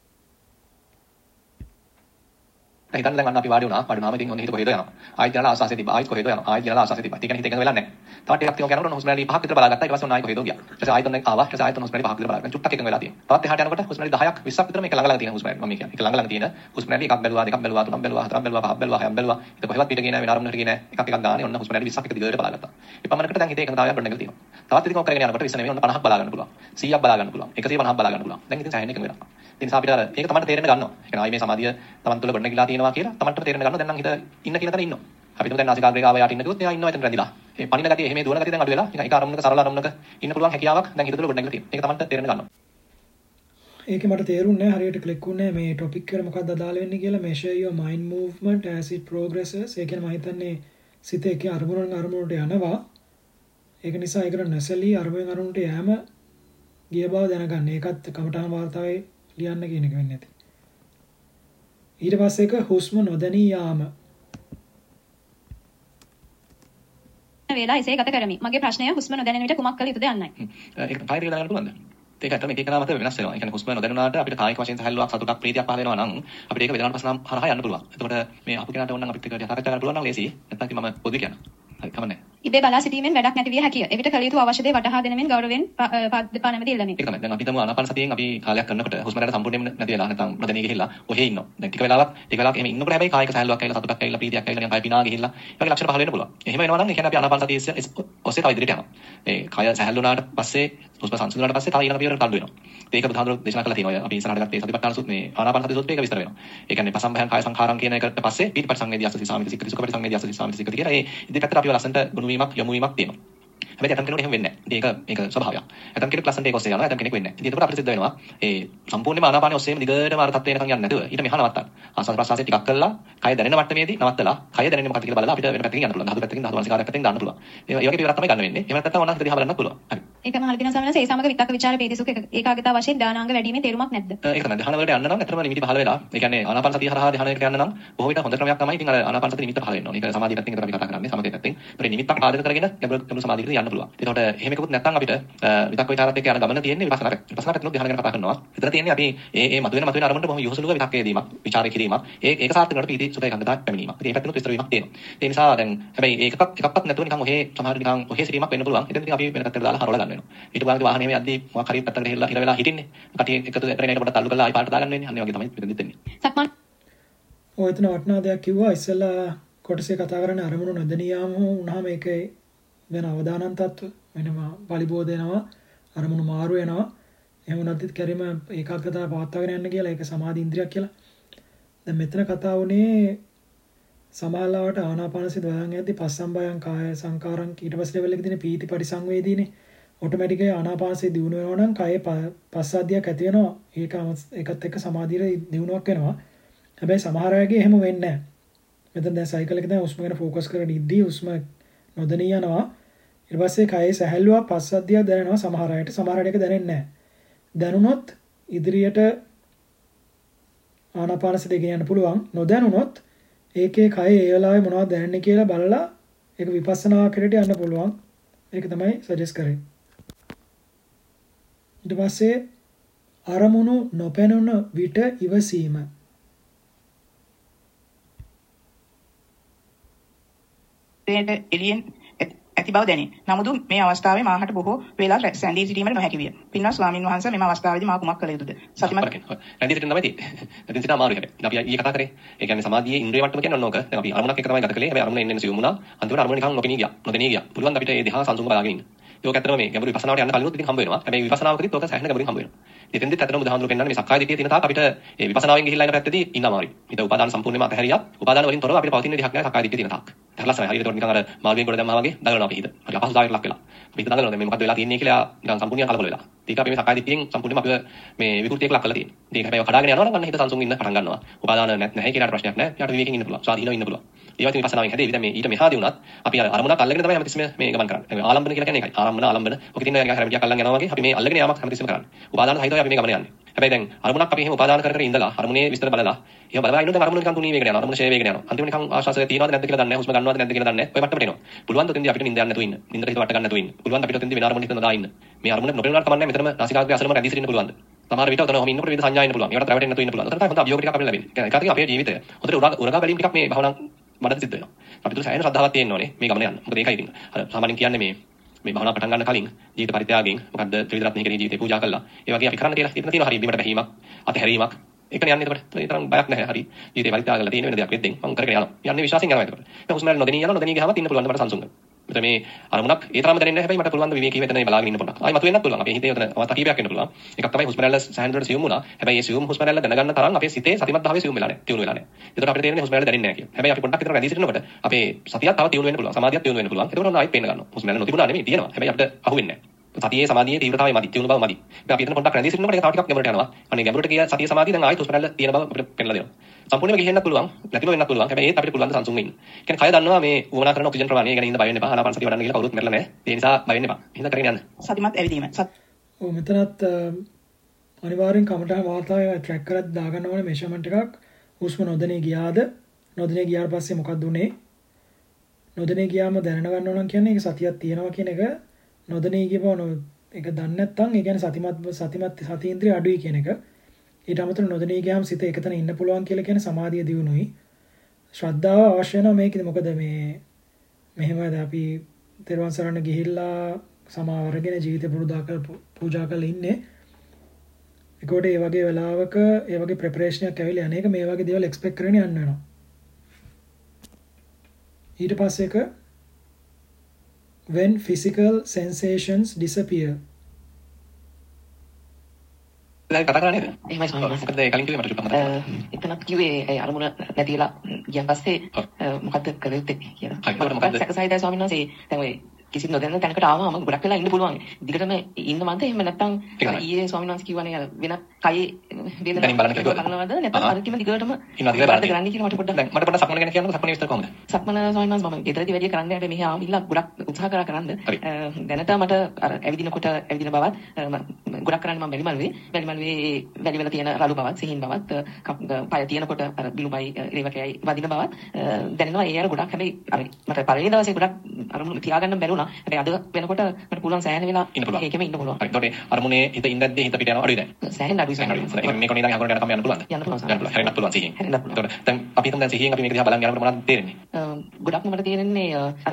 හිතන්න දැන් අන්න අපි වාඩි වුණාම ඉතින් ඔන්න හිත කොහෙද යනවා. ආයෙත් යනවා ආසාසෙ තිබ්බා. ආයෙත් කොහෙද යනවා. ආයෙත් යනවා ආසාසෙ තිබ්බා. ඒ කියන්නේ හිත එකඟ වෙලා නැහැ. තවත් ටිකක් තියෙනවා යනකොට හුස්ම රැලි 5ක් විතර බලාගත්තා. ඊට පස්සේ ඔන්න ආයෙ කොහෙද ගියා. ඊට පස්සේ ආයෙත් ඔන්න ආවා. ඊට පස්සේ ආයෙත් හුස්ම රැලි 5ක් විතර බලාගත්තා. චුට්ටක් එකඟ වෙලා තියෙනවා. තවත් එහාට යනකොට හුස්ම රැලි 10ක් 20ක් විතර මේක ළඟ තියෙන හුස්ම රැලි. මම කියන්නේ. ඒක ළඟ තියෙන හුස්ම රැලි එකක් බැලුවා, දෙකක් බැලුවා, තුනක් බැලුවා, හතරක් බැලුවා, පහක් බැලුවා, හයක් බැලුවා. ඒක කොහෙවත් පිට ගියේ නැහැ, වෙන අරමුණකට ගියේ නැහැ. එකක් එකක් ගානේ ඔන්න හුස්ම රැලි 20ක් එක දිගට බලාගත්තා. ඒ පමණකට දැන් හිතේ එකඟතාවයක් ගොඩනගලා තියෙනවා. තවත් ඉතින් ඔක් කරගෙන යනකොට 20 නෙමෙයි ඔන්න 50ක් බලා ගන්න පුළුවන්. 100ක් බලා ගන්න පුළුවන්. 150ක් බලා ගන්න පුළුවන්. දැන් ඉතින් සෑහෙන එකඟ වෙනවා. ඒ නිසා අපිට අර ඒක තමයි තේරෙන්න ගන්නවා. ඒ කියන්නේ ආයි මේ සමාධිය තමන් තුළ ගොඩනගලා තියෙනවා කියලා තමන්ට තේරෙන්න ගන්නවා. දැන් නම් හිත ඉන්න කියන තැන ඉන්නවා. අපි හිතමු දැන් නාසිකාග්‍රේ ගාව යට ඉන්න කිව්වොත් එයා ඉන්නවා එතන රැඳිලා. ඒ පණින ගතිය එහෙම දුවන ගතිය දැන් අඩු වෙලා නිකන් ඒක අරමුණක සරල අරමුණක ඉන්න පුළුවන් හැකියාවක් දැන් හිත තුළ ගොඩනගලා තියෙනවා. ඒක තමන්ට තේරෙන්න ගන්නවා. ඒක මට තේරුන්නේ නැහැ හරියට ක්ලික් වුණේ මේ ටොපික් එකට මොකක්ද අදාළ වෙන්නේ කියලා measure your mind movement as it progresses. ඒ කියන්නේ මම හිතන්නේ සිත එක අරමුණට යනවා. ඒක නිසා ඒකට නැසලී අරමුණෙන් අරමුණට යෑම ගිය බව දැනගන්න. ඒකත් කමඨාන වාර්තාවේ ලියන්න කියන එක වෙන්නේ නැති. ඊට පස්සේ එක හුස්ම නොදැනී යාම. වේලා එසේ ගත කරමි. මගේ ප්‍රශ්නය හුස්ම නොදැනෙන විට කුමක් කළ යුතුද යන්නයි. ඒක කායික දාගන්න පුළුවන්ද? ඒක ඇත්තම එක එකනා මත වෙනස් වෙනවා. ඒ කියන්නේ හුස්ම නොදැනුණාට අපිට කායික වශයෙන් සැහැල්ලුවක් සතුටක් ප්‍රීතියක් පහල වෙනවා නම් අපිට ඒක වේදනාවට පස්සනම් හරහා යන්න පුළුවන්. එතකොට මේ අපු කෙනාට ඕන නම් අපිට ඒක සාකච්ඡා කරන්න පුළුවන් නම් ලේසි. නැත්නම් ඉතින් මම පොදු කියන්න. හරි කමන්නේ. ඉබේ බලා සිටීමෙන් වැඩක් නැති විය හැකිය. එවිට කළ යුතු අවශ්‍ය දේ වටහා දෙනමින් ගෞරවයෙන් පදපා නැමැති ඉල්ලමි. ඒක තමයි. දැන් අපි හිතමු ආනාපාන සතියෙන් අපි කාලයක් කරනකොට හුස්ම රැල්ල සම්පූර්ණයෙන්ම නැති වෙලා නැත්නම් නොදැනී ගිහිල්ලා ඔහේ ඉන්නවා. දැන් ටික වෙලාවක් එහෙම ඉන්නකොට හැබැයි කායික සැහැල්ලුවක් ඇවිල්ලා සතුටක් ඇවිල්ලා ප්‍රීතියක් ඇවිල්ලා නිකන් කය පිනා ගිහිල්ලා ඒ වගේ ලක්ෂණ පහල වෙන්න පුළුවන්. එහෙම වෙනවා නම් ඒ කියන්නේ අපි ආනාපාන සතිය ඔස්සේ තව ඉදිරියට යනවා. ඒ කය සැහැල්ලුනාට පස්සේ හුස්ම සංසිඳුනාට පස්සේ තව ඊළඟ පියවරකට තල්ලු වෙනවා. ඒක බුදුහාමුදුරුවෝ දේශනා කළා තියෙනවා. අපි ඉස්සරහට ගත්තේ සතිපට්ඨාන සූත්‍රය මේ ආනාපාන සති සූත්‍රය ඒක විස්තර වෙනවා. ඒ කියන්නේ පසම්බයං කාය සංඛාරම් කියන එකට පස්සේ පීතිපරිසංවේදී අස්සති සාමිති සික්ඛති සුඛ පරිසංවේදී අස්සති සාමිති සික්ඛති කියලා ඒ ඉදිරියට අපිව ලස්සනට ගුණ වීමක් යොමු වීමක් තියෙනවා. හැබැයි ඇතම් කෙනෙකුට එහෙම වෙන්නේ නැහැ. ඒක ස්වභාවයක්. ඇතම් කෙනෙක් ලස්සනට ඒක ඔස්සේ යනවා. ඇතම් කෙනෙක් වෙන්නේ නැහැ. ඉතින් ඒකට අපිට සිද්ධ වෙනවා ඒ සම්පූර්ණයෙන්ම ආනාපානෙ ඔස්සේම දිගටම අර තත්ත්වයට යන්නේ නැතුව ඊට මෙහා නවත්තන්න. ආස්වාද ප්‍රසආසය ටිකක් කළා, කය දැනෙන මට්ටමේදී නවත්තලා, කය දැනෙන්නේ මොකක්ද කියලා බලලා අපිට වෙන පැත්තකින් යන්න පුළුවන්. ධාතු පැත්තකින් ධාතු වංශකාරයක් පැත්තකින් දාන්න පුළුවන්. ඒ වගේ පියවරක් තමයි ගන්න වෙන්නේ. එහෙම නැත්නම් ඕනනම් හිත දිහා බලන්නත් පුළුවන්. හරි. ඒකම අහලා තියෙනවා සමහරවිට ඒ සමග විතක්ක ਵਿਚාර පීතිසුඛ ඒකාග්‍රතාව වශයෙන් ධානාංග වැඩිීමේ තේරුමක් නැද්ද? ඒක තමයි. ධාන වලට යන්න නම් ඇත්තටම නිමිති පහල වෙලා. ඒ කියන්නේ ආනාපාන සතිය හරහා ධානයකට යන්න නම් බොහෝ විට හොඳ ක්‍රමයක් තමයි ඉතින් අර ආනාපාන සතිය නිමිත්ත පහල වෙන්න ඕනේ. ඒක සමාධිය පැත්තෙන් විතර අපි කතා කරන්නේ. සමතේ පැත්තෙන්. ඒ නිමිත්තක් පාදක කරගෙන ගැඹුරු සමාධියකට යන්න පුළුවන්. ඒකට එහෙම එකකුත් නැත්නම් අපිට විතක්ක විචාරات එක්ක යන ගමන තියෙන්නේ විපස්සනාට. විපස්සනාට තුනක් ධානය ගැන කතා කරනවා. විතර තියෙන්නේ අපි මේ මතුවෙන අරමුණට බොහොම යොහුසුලුව විතක්කේ දීමක්, විචාරය කිරීමක්. ඒක සාර්ථක කරනකොට පීති සුඛ ඒකාග්‍රතාවක් පැමිණීමක්. ඉතින් මේ පැත්තෙනුත් විස්තර වීමක් තියෙනවා. ඒ නිසා දැන් හැබැයි එකක්වත් නැතුව නිකන් ඔහේ සමහර නිකන් ඔහේ සිටීමක් වෙන්න පුළුවන්. ඉතින් අපි වෙන පැත්තකට දාලා හරවලා ගන්න වෙනවා. ඊට පස්සේ වාහනේ මේ යද්දී මොකක් හරි පැත්තකට හෙල්ලා හිර වෙලා හිටින්නේ. කටිය එකතු කරගෙන පොඩ්ඩක් තල්ලු කරලා ආයි පාට දාගන්න වෙන්නේ. අන්න ඒ වගේ තමයි මෙතනදිත් වෙන්නේ. සක්මන් ඔය එතන වටිනා දෙයක් කිව්වා ඉස්සෙල්ලා කොටසේ කතා කරන්නේ අරමුණු නොදැනියාම වුණාම ඒකේ වෙන අවදානම් තත්ත්ව වෙනම පරිබෝධ වෙනවා අරමුණු මාරු වෙනවා එහෙම නැත්නම් කැරිම ඒකාග්‍රතාව පවත්වාගෙන යන්න කියලා ඒක සමාධි ඉන්ද්‍රියක් කියලා. දැන් මෙතන කතා වුණේ සමාලාවට ආනාපානසති වයන් යද්දී පස්සම්බයං කාය සංකාරං ඊට පස්සේ ලෙවල් එකේ තියෙන පීති පරිසංවේදීනේ ඔටෝමැටිකලි ආනාපානසති දියුණු වෙනවා නම් කායේ පස්සද්ධියක් ඇති වෙනවා. ඒකත් එක්ක සමාධියේ දියුණුවක් වෙනවා. හැබැයි සමහර අයගේ එහෙම වෙන්නේ නැහැ. මෙතන දැන් සයිකල් එක දැන් හුස්ම ගැන ફોකස් කරගෙන ඉද්දී හුස්ම නොදැනී යනවා. ඊට පස්සේ කයේ සැහැල්ලුවක් පස්සද්ධියක් දැනෙනවා සමහර අයට. සමහර අයට ඒක දැනෙන්නේ නැහැ. දැනුණොත් ඉදිරියට ආනාපානසතිය ගෙනියන්න පුළුවන්. නොදැනුණොත් ඒකේ කයේ ඒ වෙලාවේ මොනවද දැනෙන්නේ කියලා බලලා ඒක විපස්සනා කරේට යන්න පුළුවන්. ඒක තමයි සජෙස්ට් කරේ. ඊට පස්සේ අරමුණු නොපෙනුන විට ඉවසීම. එළියෙන් ඇති බව දැනේ. නමුත් මේ අවස්ථාවේ මාහට බොහෝ වේලා සැඳී සිටීමට නොහැකි විය. පින්වත් ස්වාමින් වහන්සේ මෙම අවස්ථාවේදී මා කුමක් කළ යුතුද? සතිමත් රැඳී සිටින්න තමයි තියෙන්නේ. රැඳී සිටින්න අමාරුයි හැබැයි. අපි ඊයේ කතා කරේ. ඒ කියන්නේ සමාධියේ ඉන්ද්‍රිය මට්ටම කියන්නේ ඕක. දැන් අපි අරමුණක් එක තමයි ගත කළේ. හැබැයි අරමුණ එන්නේ සියුම් වුණා. අන්තිමට අරමුණ නිකන් නොපෙනී ගියා. නොදෙනී ගියා. පුළුවන් අපිට ඒ දිහා සංසුන්ව බලාගෙන ඉන්න. ඒක ඇත්තටම මේ ගැඹුරු විපස්සනාවට යන්න කලිනුත් ඉතින් හම්බ වෙනවා. හැබැයි විපස්සනාවකදීත් ඔක සෑහෙන ගැඹුරින් හම්බ වෙනවා. ඉතින්දිත් ඇත්තටම බුදුහාමුදුරු පෙන්නන්නේ මේ සක්කාය දිට්ඨිය තියෙන තාක් අපිට ඒ විපස්සනාවෙන් ගිහිල්ලා ඉන්න පැත්තේදී ඉන්න අමාරුයි. හිත උපාදාන සම්පූර්ණයෙන්ම අතහැරියා. උපාදාන වලින් තොරව අපිට පවතින දෙයක් නෑ සක්කාය දිට්ඨිය තියෙන තාක්. හරිලස්සනයි. හරියට ඒක නිකන් අර මාර්ගයෙන් කොට දැම්මා වගේ දඟලනවා අපි හිත. හරි අපහසුතාවයකට ලක් වෙලා. අපි හිත දඟලනවා මේ මොකද්ද වෙලා තියෙන්නේ කියලා නිකන් සම්පූර්ණයෙන් කලබල වෙලා. ඒක අපි මේ සක්කාය දිට්ඨියෙන් සම්පූර්ණයෙන්ම අපිව මේ විකෘතියකට ලක් කරලා තියෙන්නේ. ඉතින් හැබැයි කඩාගෙන යනවා නම් අන්න හිත සංසුන් ඉන්න පටන් ගන්නවා. උපාදාන නැහැ කියලාට ප්‍රශ්නයක් නැහැ. යාට විවේකයෙන් ඉන්න පුළුවන්. ස්වාධීනව ඉන්න පුළුවන්. ඒවත් විපස්සනාවෙන් හැදෙයි. දැන් මේ ඊට මෙහාදී වුණත් අපි අර අරමුණක් අල්ලගෙන තමයි හැමතිස්සෙම මේ ගමන් කරන්නේ. ආලම්බන කියලා කියන්නේ ඒකයි. ආරම්භන ආලම්බන. ඔක තියෙන හැරමිටියක් අල්ලන් යනවා වගේ අපි මේ අල්ලගෙන යාමක් හැමතිස්සෙම කරන්නේ. උපාදාන සහිතව අපි මේ ගමන යන්නේ. හැබැයි දැන් අරමුණක් අපි එහෙම උපාදාන කර කර ඉඳලා අරමුණේ විස්තර බලලා එහෙම බලලා ඉන්නොත් දැන් අරමුණ නිකන් තුනී වේගන යනවා. අරමුණ ෂේ වේගන යනවා. අන්තිමට නිකන් ආශාසය තියනවද නැද්ද කියලා දන්නේ නැහැ. හුස්ම ගන්නවද නැද්ද කියලා දන්නේ නැහැ. ඔය මට්ටමට එනවා. පුළුවන් ද උතෙන්දී අපිට නිින්ද යන්න නැතුව ඉන්න. නිින්දට හිත වට ගන්න නැතුව ඉන්න. පුළුවන් ද අපිට උතෙන්දී වෙන අරමුණක් හිතන දා ඉන්න. මේ අරමුණ නොපෙනුනට කමන්නේ මෙතනම නාසිකාග්‍රය අසලම රැඳී සිටින්න පුළුවන්. සමහර විට උතන ඔහම ඉන්නකොට විවිධ සංඥා ඉන්න පුළුවන්. ඒකට රැවටෙන්න නැතුව ඉන්න පුළුවන්. උතන තමයි හොඳ අභියෝග ටිකක් අපිට ලැබෙන්නේ. ඒක අපේ ජීවිතය. හොඳට උරගා බැලීම් ටිකක් මේ භවනා මඩට සිද්ධ වෙනවා. අපිට සෑහෙන ශ්‍රද්ධාවක් තියෙන්න ඕනේ මේ ගමන යන්න. මොකද ඒකයි ඉතින්. අර සාමාන්‍යයෙන් කියන්නේ මේ භවනා පටන් ගන්න කලින් ජීවිත පරිත්‍යාගයෙන් මොකද්ද ත්‍රිවිධ රත්නයේ කෙරෙහි ජීවිතේ පූජා කළා. ඒ වගේ අපි කරන්න කියලා හිතන තියෙනවා. හරි බිමට බැහිමක්, අතහැරීමක්. ඒකනේ යන්නේ එතකොට. ඒ තරම් බයක් නැහැ. හරි. ජීවිතේ පරිත්‍යාග කරලා තියෙන වෙන දෙයක් වෙද්දී මම කරගෙන යනවා. යන්නේ විශ්වාසයෙන් යනවා එතකොට. දැන් හුස්ම රැල්ල නොදෙනී යනවා. නොදෙනී ගියාම ඉන්න පුළුවන් මට සංසුන්ව. මෙතන මේ අරමුණක් ඒ තරම්ම දැනෙන්නේ නැහැ. හැබැයි මට පුළුවන් ද විවේකීව එතන බලාගෙන ඉන්න පොඩ්ඩක්. ආයි මතුවෙන්නත් පුළුවන්. අපේ හිතේ උතන අවස්ථා කීපයක් වෙන්න පුළුවන්. එකක් තමයි හුස්ම රැල්ල සෑහෙනට සියුම් වුණා. හැබැයි ඒ සියුම් හුස්ම රැල්ල දැනගන්න තරම් අපේ සිතේ සතිමත් භාවයේ සියුම් වෙලා නැහැ. තියුණු වෙලා නැහැ. ඒකට අපිට තේරෙන්නේ හුස්ම රැල්ල දැනෙන්නේ නැහැ කියලා. හැබැයි අපි පොඩ්ඩක් විතර රැඳී සිටිනකොට අපේ සතියත් තව තියුණු වෙන්න පුළුවන්. සමාධියත් තියුණු වෙන්න පුළුවන්. ඒකට උනන ආයෙත් පේන්න ගන්නවා. හුස්ම රැල්ල නොතිබුණා නෙමෙයි තියෙනවා. හැබැයි අපිට අහුවෙන්නේ නැහැ. සතියේ සමාධියේ තීව්‍රතාවය මදි. තියුණු බව මදි. අපි එතන පොඩ්ඩක් රැඳී සිටිනකොට ඒක තව ටිකක් ගැඹුරට යනවා. අනේ ගැඹුරට ගිය සතිය සමාධිය දැන් ආයෙත් හුස්ම රැල්ල තියෙන බව අපිට පෙන්නලා දෙනවා. සම්පූර්ණයෙන්ම ගිහෙන්නත් පුළුවන්. නැතිව වෙන්නත් පුළුවන්. හැබැයි ඒත් අපිට පුළුවන් ද සංසුන්ව ඉන්න. කියන්නේ කය දන්නවා මේ වුණා කරන ඔක්සිජන් ප්‍රමාණය ගැන ඉඳ බය වෙන්න එපා. ආනාපාන සතිය වඩන්න කියලා කවුරුත් මෙරලා නැහැ. ඒ නිසා බය වෙන්න එපා. හිත කරගෙන යන්න. සතිමත් ඇවිදීම. ඔව් මෙතනත් අනිවාර්යෙන් කමටහන් වාතාවරණය ට්‍රැක් කරලා දාගන්න ඕනේ මෙෂර්මන්ට් එකක්. හුස්ම නොදෙනී ගියාද? නොදෙනී ගියාට පස්සේ මොකක්ද උනේ? නොදෙනී ගියාම දැනන ගන්න ඕන කියන්නේ ඒක සතියක් තියෙනවා කියන එක. නොදෙනී ගියපම ඒක දන්නේ නැත්නම් ඒ කියන්නේ සතිඉන්ද්‍රිය අඩුයි කියන එක. ඊට අමතරව නොදෙනී ගියාම සිත එකතන ඉන්න පුළුවන් කියලා කියන සමාධිය දියුණුයි. ශ්‍රද්ධාව අවශ්‍ය වෙනවා මේකද මොකද මේ මෙහෙමද අපි තෙරුවන් සරණ ගිහිල්ලා සමාවරගෙන ජීවිත පූජා කරලා ඉන්නේ. ඒකට ඒ වගේ වෙලාවක ඒ වගේ ප්‍රෙපරේෂන් එකක් ඇවිල්ලා අනේක මේ වගේ දේවල් එක්ස්පෙක්ට් කරගෙන යන්න වෙනවා. ඊට පස්සේ එක when physical sensations disappear. දැන් කතා කරන්නේ නේද? එහෙමයි ස්වාමීන් වහන්සේ. මොකද ඒ කලින් කිව්වේ මට චුට්ටක් මතකයි. එතනත් කිව්වේ ඒ අරමුණ නැතිලා ගියන් පස්සේ මොකද්ද කළ යුත්තේ කියලා. හරි මොකද්ද? සැකසයිද ස්වාමීන් වහන්සේ දැන් ඔය කිසි නොදැන්න තැනකට ආවම ගොඩක් වෙලා ඉන්න පුළුවන්. දිගටම ඉන්න මන්ද එහෙම නැත්නම් ඊයේ ස්වාමීන් වහන්සේ කිව්වනේ වෙන කයේ දැන් බලන්න කිව්වද? නැත්නම් අරකිම දිගටම ඉන්නවා කියලා බලන්න. කරන්න කියලා මට පොඩ්ඩක් දැන් මට පොඩ්ඩක් සක්මන ගැන කියන්නකෝ. සක්මනේ විස්තර කොහොමද? සක්මන ස්වාමීන් වහන්සේ මම ගෙදරදී වැඩි කරන්න හැබැයි මෙහි ආවිල්ලා ගොඩක් උත්සාහ කරන්න. දැනට මට අර ඇවිදිනකොට ඇවිදින බවත් ගොඩක් කරන්නේ මම වැලිමල්ුවේ වැලිවල තියෙන රළු බවත් සිහින් බවත් පය තියෙනකොට අර බිලුමයි රේවකයයි වදින බවත් දැනෙනවා. ඒ අර ගොඩක් හැබැයි අර මට පළවෙනි දවසේ ගොඩක් අරමුණු තියාගන්න බැරුණා. හැබැයි අද වෙනකොට මට පුළුවන් සෑහෙන වෙලා ඒකෙම ඉන්න පුළුවන්. හරි. ඒකට අරමුණේ හිත ඉඳද්දී හිත පිට යනවා අඩුයි දැන්. සෑහෙන අඩුයි සෑහෙන. ඒක මේක නිදාගෙන හකුරට යනකම් යන්න පුළුවන්ද? යන්න පුළුවන්. හැරෙන්නත් පුළුවන් සිහින්. ඒකට දැන් අපි හිතමු දැන් සිහින් අපි මේක දිහා බලන් යනකොට මොනවද තේරෙන්නේ? ගොඩක්ම මට තේරෙන්නේ අර